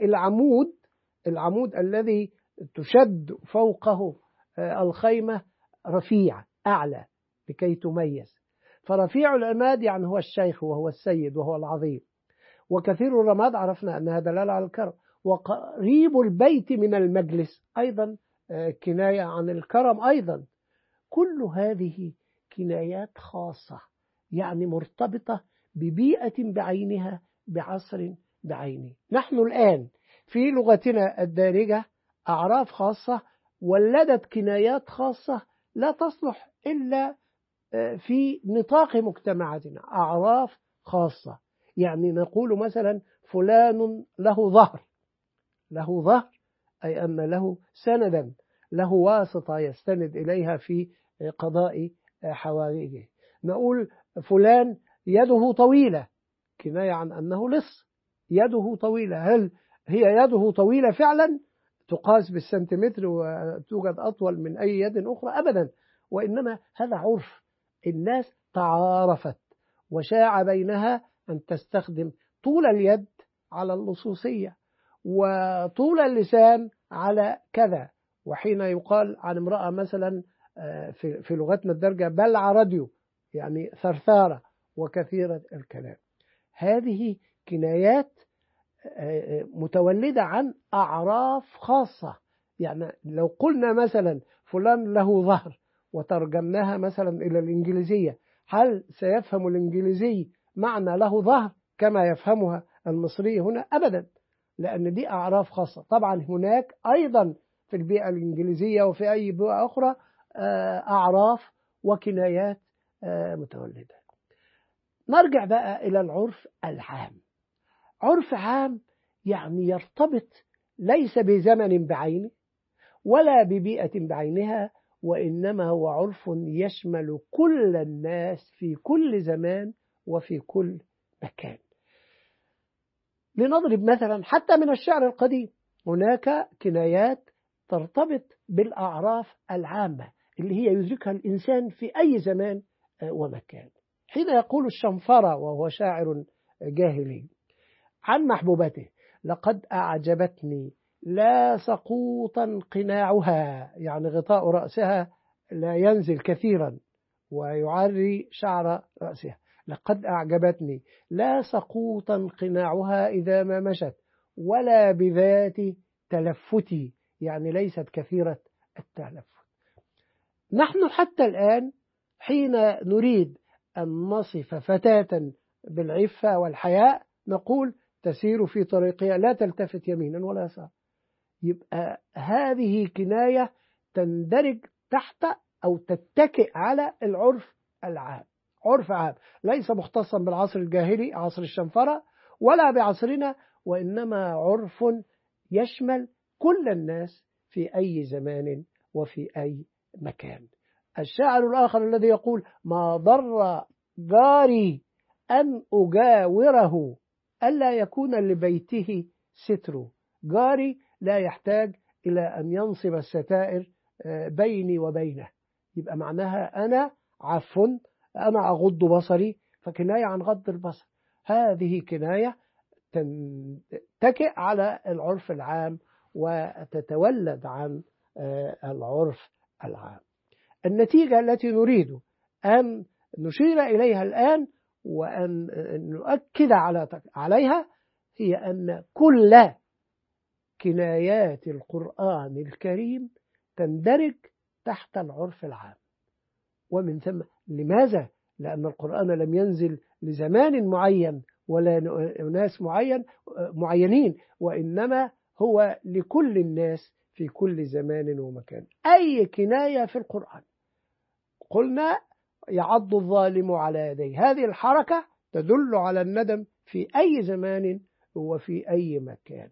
العمود الذي تشد فوقه الخيمة رفيع أعلى لكي تميز. فرفيع العماد يعني هو الشيخ وهو السيد وهو العظيم. وكثير الرماد عرفنا أنها دلالة على الكرم. وقريب البيت من المجلس أيضا كناية عن الكرم أيضا. كل هذه كنايات خاصة، يعني مرتبطة ببيئة بعينها، بعصر بعينه. نحن الآن في لغتنا الدارجة أعراف خاصة ولدت كنايات خاصة لا تصلح إلا في نطاق مجتمعاتنا. أعراف خاصة، يعني نقول مثلا فلان له ظهر، له ظهر أي أن له سندا، له واسطة يستند إليها في قضاء حوائجه. نقول فلان يده طويلة، كناية عن أنه لص، يده طويلة. هل هي يده طويلة فعلا تقاس بالسنتيمتر وتوجد أطول من أي يد أخرى؟ أبدا، وإنما هذا عرف، الناس تعارفت وشاع بينها أن تستخدم طول اليد على اللصوصية وطول اللسان على كذا. وحين يقال عن امرأة مثلا في لغتنا الدارجة بلع راديو، يعني ثرثارة وكثيرة الكلام. هذه كنايات متولدة عن أعراف خاصة. يعني لو قلنا مثلا فلان له ظهر وترجمناها مثلا إلى الإنجليزية، هل سيفهم الإنجليزي معنى له ظهر كما يفهمها المصري هنا؟ أبدا، لأن دي أعراف خاصة. طبعا هناك أيضا في البيئة الإنجليزية وفي أي بيئة أخرى أعراف وكنايات متولدة. نرجع بقى إلى العرف العام. عرف عام يعني يرتبط ليس بزمن بعينه ولا ببيئة بعينها، وإنما هو عرف يشمل كل الناس في كل زمان وفي كل مكان. لنضرب مثلا حتى من الشعر القديم، هناك كنايات ترتبط بالأعراف العامة اللي هي يدركها الإنسان في أي زمان ومكان. حين يقول الشنفرة وهو شاعر جاهلي عن محبوبته لقد أعجبتني لا سقوطا قناعها، يعني غطاء رأسها لا ينزل كثيرا ويعري شعر رأسها. لقد أعجبتني لا سقوطا قناعها إذا ما مشت ولا بذات تلفتي، يعني ليست كثيرة التلفت. نحن حتى الآن حين نريد أن نصف فتاة بالعفة والحياء نقول تسير في طريقها لا تلتفت يمينا ولا يسارا. يبقى هذه كناية تندرج تحت أو تتكئ على العرف العام. عرف عام ليس مختصا بالعصر الجاهلي عصر الشنفرة ولا بعصرنا، وإنما عرف يشمل كل الناس في أي زمان وفي أي مكان. الشاعر الآخر الذي يقول ما ضر جاري أن أجاوره ألا يكون لبيته ستر. جاري لا يحتاج إلى أن ينصب الستائر بيني وبينه، يبقى معناها أنا أنا أغض بصري، فكناية عن غض البصر. هذه كناية تتكئ على العرف العام وتتولد عن العرف العام. النتيجة التي نريد أن نشير إليها الآن وأن نؤكد عليها هي أن كل كنايات القرآن الكريم تندرج تحت العرف العام. ومن ثم لماذا؟ لأن القرآن لم ينزل لزمان معين ولا ناس معينين، وإنما هو لكل الناس في كل زمان ومكان. أي كناية في القرآن قلنا يعض الظالم على يديه، هذه الحركة تدل على الندم في أي زمان وفي أي مكان.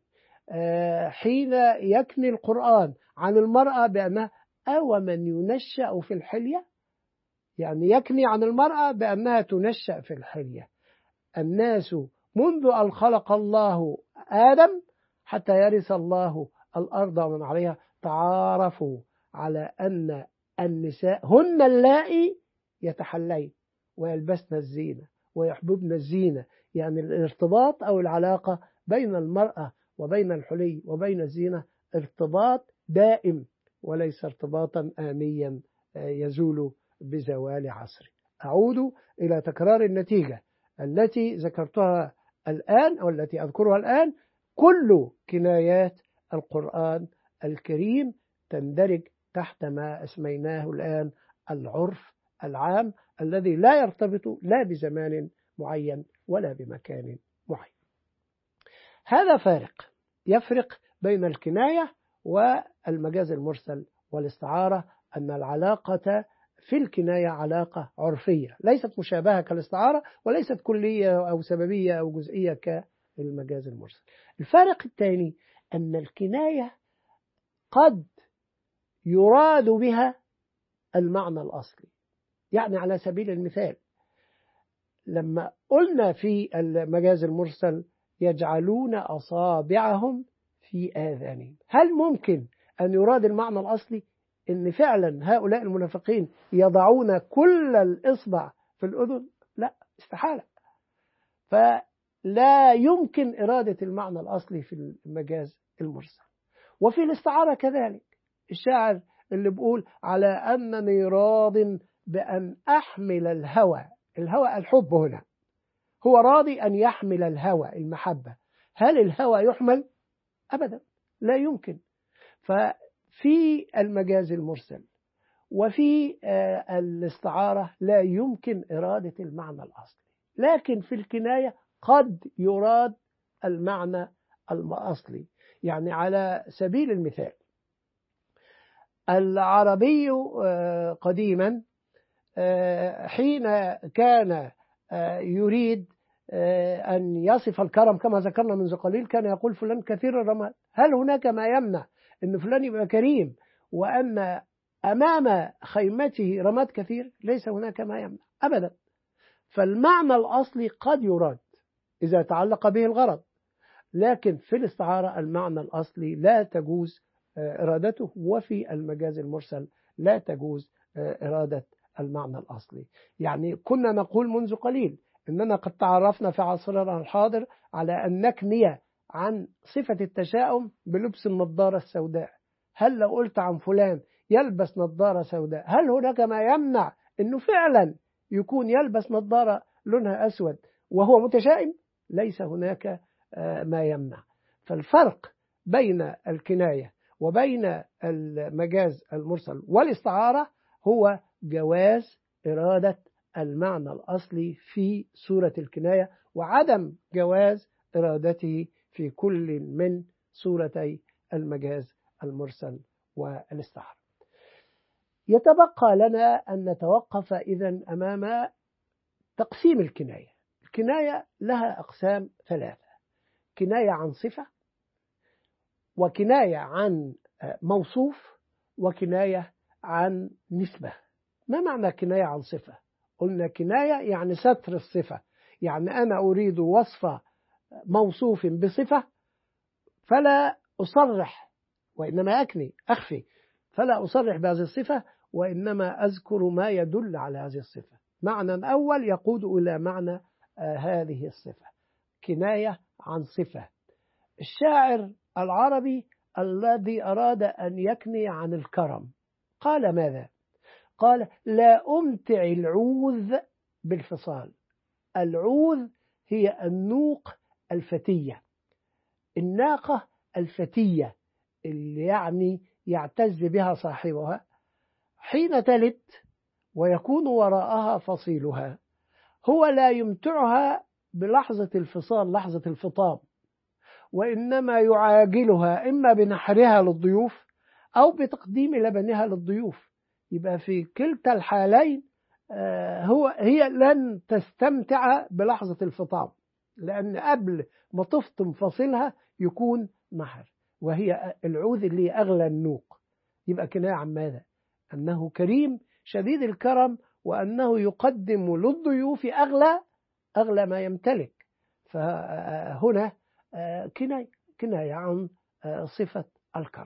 حين يكني القرآن عن المرأة بأنها أو من ينشأ في الحلية، يعني يكني عن المرأة بأنها تنشأ في الحلية. الناس منذ أن خلق الله آدم حتى يرث الله الأرض ومن عليها تعارفوا على أن النساء هن اللائي يتحلين ويلبسن الزينة ويحببن الزينة. يعني الارتباط أو العلاقة بين المرأة وبين الحلي وبين الزينة ارتباط دائم وليس ارتباطا آنيا يزول بزوال عصره. أعود إلى تكرار النتيجة التي ذكرتها الآن أو التي أذكرها الآن. كل كنايات القرآن الكريم تندرج تحت ما اسميناه الآن العرف العام، الذي لا يرتبط لا بزمان معين ولا بمكان معين. هذا يفرق بين الكناية والمجاز المرسل والاستعارة، أن العلاقة في الكناية علاقة عرفية ليست مشابهة كالاستعارة، وليست كلية أو سببية أو جزئية كالمجاز المرسل. الفارق الثاني أن الكناية قد يراد بها المعنى الأصلي. يعني على سبيل المثال لما قلنا في المجاز المرسل يجعلون أصابعهم في آذانهم، هل ممكن أن يراد المعنى الأصلي إن فعلا هؤلاء المنافقين يضعون كل الإصبع في الأذن؟ لا، استحالة. فلا يمكن إرادة المعنى الأصلي في المجاز المرسل. وفي الاستعارة كذلك، الشاعر اللي بيقول على أنني راض بأن أحمل الهوى الحب هنا، هو راضي أن يحمل الهوى المحبة. هل الهوى يحمل؟ أبدا، لا يمكن. ففي المجاز المرسل وفي الاستعارة لا يمكن إرادة المعنى الأصلي، لكن في الكناية قد يراد المعنى الأصلي. يعني على سبيل المثال العربي قديما حين كان يريد أن يصف الكرم كما ذكرنا منذ قليل كان يقول فلان كثير الرماد. هل هناك ما يمنع أن فلان يبقى كريم وأن أمام خيمته رماد كثير؟ ليس هناك ما يمنع أبدا. فالمعنى الأصلي قد يراد إذا تعلق به الغرض، لكن في الاستعارة المعنى الأصلي لا تجوز إرادته، وفي المجاز المرسل لا تجوز إرادة المعنى الأصلي. يعني كنا نقول منذ قليل إننا قد تعرفنا في عصرنا الحاضر على أن نكني عن صفة التشاؤم بلبس النظارة السوداء. هل لو قلت عن فلان يلبس نظارة سوداء، هل هناك ما يمنع أنه فعلا يكون يلبس نظارة لونها أسود وهو متشائم؟ ليس هناك ما يمنع. فالفرق بين الكناية وبين المجاز المرسل والاستعارة هو جواز إرادة المعنى الأصلي في سورة الكناية وعدم جواز إرادته في كل من سورتي المجاز المرسل والاستعارة. يتبقى لنا أن نتوقف إذن أمام تقسيم الكناية. الكناية لها أقسام ثلاثة: كناية عن صفة، وكناية عن موصوف، وكناية عن نسبة. ما معنى كناية عن صفة؟ قلنا كناية يعني ستر الصفة، يعني أنا أريد وصف موصوف بصفة فلا أصرح وإنما أخفي، فلا أصرح بهذه الصفة وإنما أذكر ما يدل على هذه الصفة. معنى أول يقود إلى معنى هذه الصفة، كناية عن صفة. الشاعر العربي الذي أراد أن يكني عن الكرم قال ماذا؟ قال لا أمتع العوذ بالفصال. العوذ هي النوق الفتية، الناقة الفتية اللي يعني يعتز بها صاحبها، حين تلد ويكون وراءها فصيلها هو لا يمتعها بلحظة الفصال، لحظة الفطام، وإنما يعاجلها إما بنحرها للضيوف أو بتقديم لبنها للضيوف. يبقى في كلتا الحالين هي لن تستمتع بلحظة الفطام، لأن قبل ما تفطم فصلها يكون نحر، وهي العوذ اللي أغلى النوق. يبقى كناية عن ماذا؟ أنه كريم شديد الكرم، وأنه يقدم للضيوف أغلى ما يمتلك. فهنا كناية عن صفة الكرم.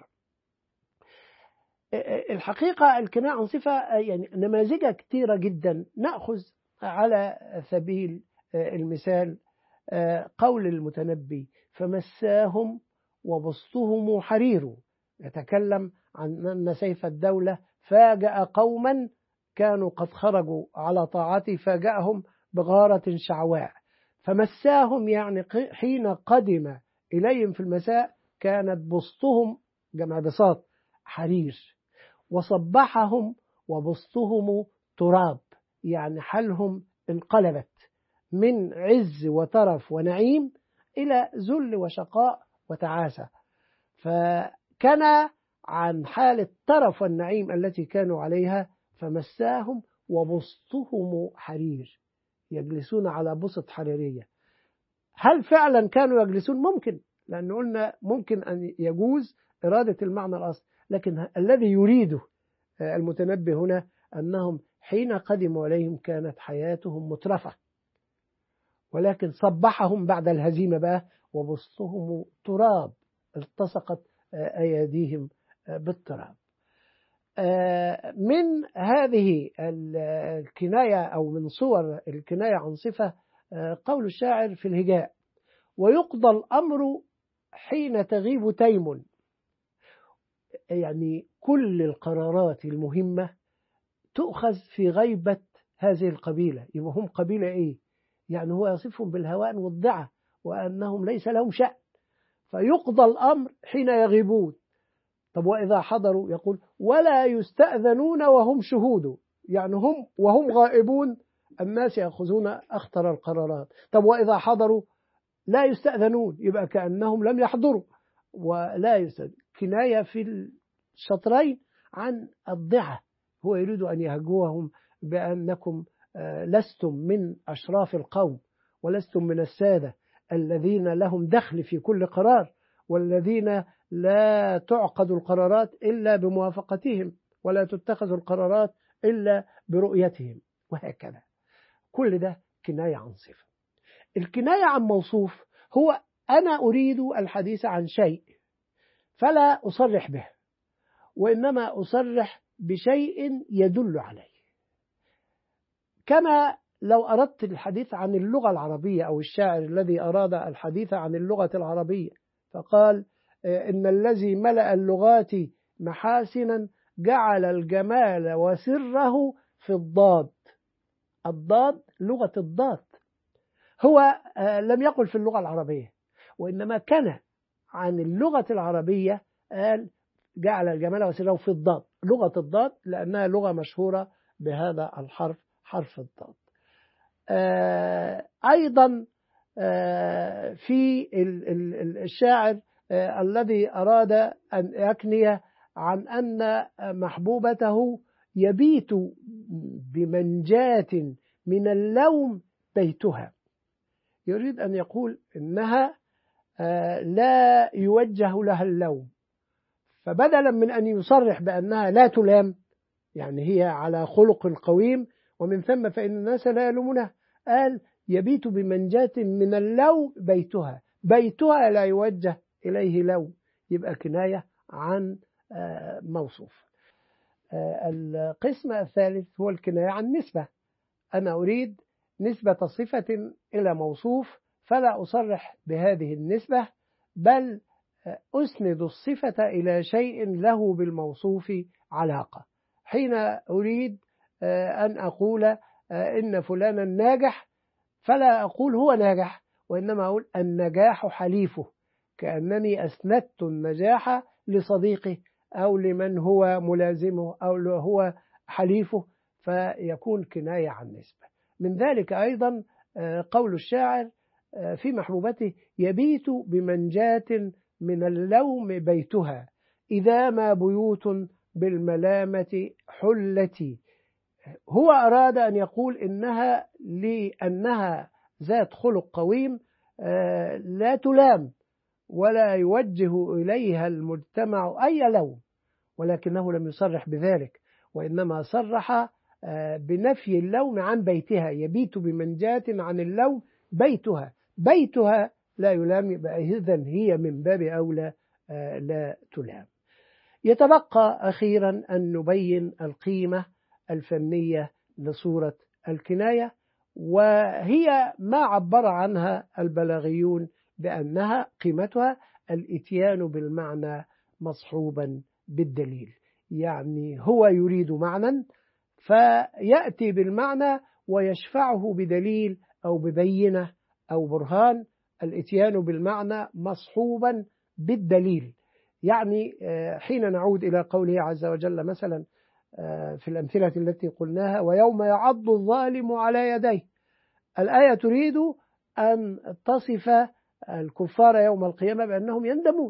الحقيقة الكناية عن صفة يعني نماذج كثيرة جدا. نأخذ على سبيل المثال قول المتنبي: فمساهم وبسطهم حرير، يتكلم عن أن سيف الدولة فاجأ قوما كانوا قد خرجوا على طاعته، فاجأهم بغارة شعواء. فمساهم يعني حين قدم إليهم في المساء كانت بسطهم جمع بساط حرير، وصبحهم وبسطهم تراب، يعني حالهم انقلبت من عز وترف ونعيم إلى ذل وشقاء وتعاسة. فكان عن حال الترف والنعيم التي كانوا عليها. فمساهم وبسطهم حرير، يجلسون على بسط حريرية. هل فعلا كانوا يجلسون؟ ممكن، لأن قلنا ممكن أن يجوز إرادة المعنى الأصل، لكن الذي يريده المتنبي هنا أنهم حين قدموا عليهم كانت حياتهم مترفة، ولكن صبحهم بعد الهزيمة بقى وبسطهم تراب، التصقت أيديهم بالتراب. من هذه الكناية أو من صور الكناية عن صفة قول الشاعر في الهجاء: ويقضى الأمر حين تغيب تيم. يعني كل القرارات المهمة تؤخذ في غيبة هذه القبيلة. يبقى هم قبيلة إيه؟ يعني هو يصفهم بالهوان والضعة وأنهم ليس لهم شأن. فيقضى الأمر حين يغيبون. طب وإذا حضروا يقول: ولا يستأذنون وهم شهود، يعني هم وهم غائبون الناس يأخذون أخطر القرارات. طب وإذا حضروا لا يستأذنون، يبقى كأنهم لم يحضروا ولا يستأذن. كناية في الشطرين عن الضعة. هو يريد أن يهجوهم بأنكم لستم من أشراف القوم، ولستم من السادة الذين لهم دخل في كل قرار، والذين لا تعقد القرارات إلا بموافقتهم، ولا تتخذ القرارات إلا برؤيتهم، وهكذا. كل ده كناية عن صفة. الكناية عن موصوف هو أنا أريد الحديث عن شيء فلا أصرح به، وإنما أصرح بشيء يدل عليه. كما لو أردت الحديث عن اللغة العربية، أو الشاعر الذي أراد الحديث عن اللغة العربية فقال: إن الذي ملأ اللغات محاسنا جعل الجمال وسره في الضاد. الضاد لغة الضاد. هو لم يقل في اللغة العربية، وإنما كان عن اللغة العربية قال: جعل الجمال وسره في الضاد، لغة الضاد، لأنها لغة مشهورة بهذا الحرف، حرف الضاد. أيضا في الشاعر الذي أراد أن يكني عن أن محبوبته يبيت بمنجاة من اللوم بيتها، يريد أن يقول إنها لا يوجه لها اللوم، فبدلا من أن يصرح بأنها لا تلام، يعني هي على خلق قويم ومن ثم فإن الناس لا يلومونها، قال: يبيت بمنجاة من اللوم بيتها، بيتها لا يوجه إليه لوم. يبقى كناية عن موصوف. القسم الثالث هو الكناية عن نسبة. أنا أريد نسبة صفة إلى موصوف فلا أصرح بهذه النسبة، بل أسند الصفة إلى شيء له بالموصوف علاقة. حين أريد أن أقول إن فلانا ناجح فلا أقول هو ناجح، وإنما أقول النجاح حليفه، كأنني أسندت النجاح لصديقه أو لمن هو ملازمه أو هو حليفه، فيكون كناية عن نسبة. من ذلك أيضا قول الشاعر في محبوبته: يبيت بمنجاة من اللوم بيتها إذا ما بيوت بالملامة حلتي. هو أراد أن يقول إنها لأنها ذات خلق قويم لا تلام ولا يوجه إليها المجتمع أي لوم، ولكنه لم يصرح بذلك، وإنما صرح بنفي اللوم عن بيتها. يبيت بمنجاة عن اللوم بيتها، بيتها لا يلام، يبقى إذن هي من باب أولى لا تلام. يتبقى أخيرا أن نبين القيمة الفنية لصورة الكناية، وهي ما عبر عنها البلاغيون بأنها قيمتها الإتيان بالمعنى مصحوبا بالدليل. يعني هو يريد معنى فيأتي بالمعنى ويشفعه بدليل أو ببينة أو برهان. الإتيان بالمعنى مصحوبا بالدليل، يعني حين نعود إلى قوله عز وجل مثلا في الأمثلة التي قلناها: ويوم يعض الظالم على يديه، الآية تريد أن تصف الكفار يوم القيامة بأنهم يندمون،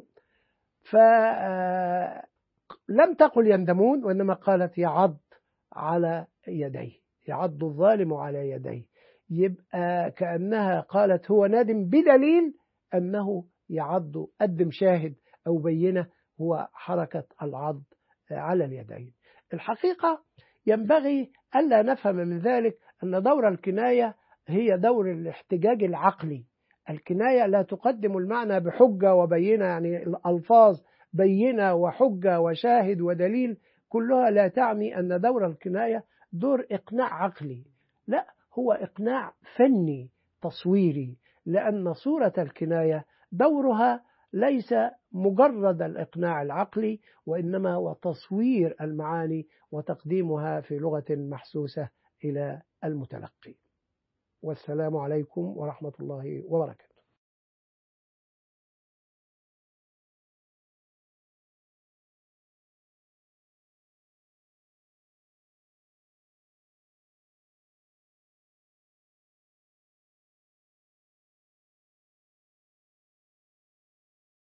فلم تقل يندمون وإنما قالت يعض على يديه، يعض الظالم على يديه، يبقى كأنها قالت هو نادم بدليل أنه يعض. قدم شاهد أو بينة هو حركة العض على اليدين. الحقيقة ينبغي ألا نفهم من ذلك أن دور الكناية هي دور الاحتجاج العقلي. الكناية لا تقدم المعنى بحجة وبينة، يعني الألفاظ بينة وحجة وشاهد ودليل كلها لا تعني أن دور الكناية دور إقناع عقلي، لا، هو إقناع فني تصويري، لأن صورة الكناية دورها ليس مجرد الإقناع العقلي، وإنما هو تصوير المعاني وتقديمها في لغة محسوسة إلى المتلقي. والسلام عليكم ورحمة الله وبركاته.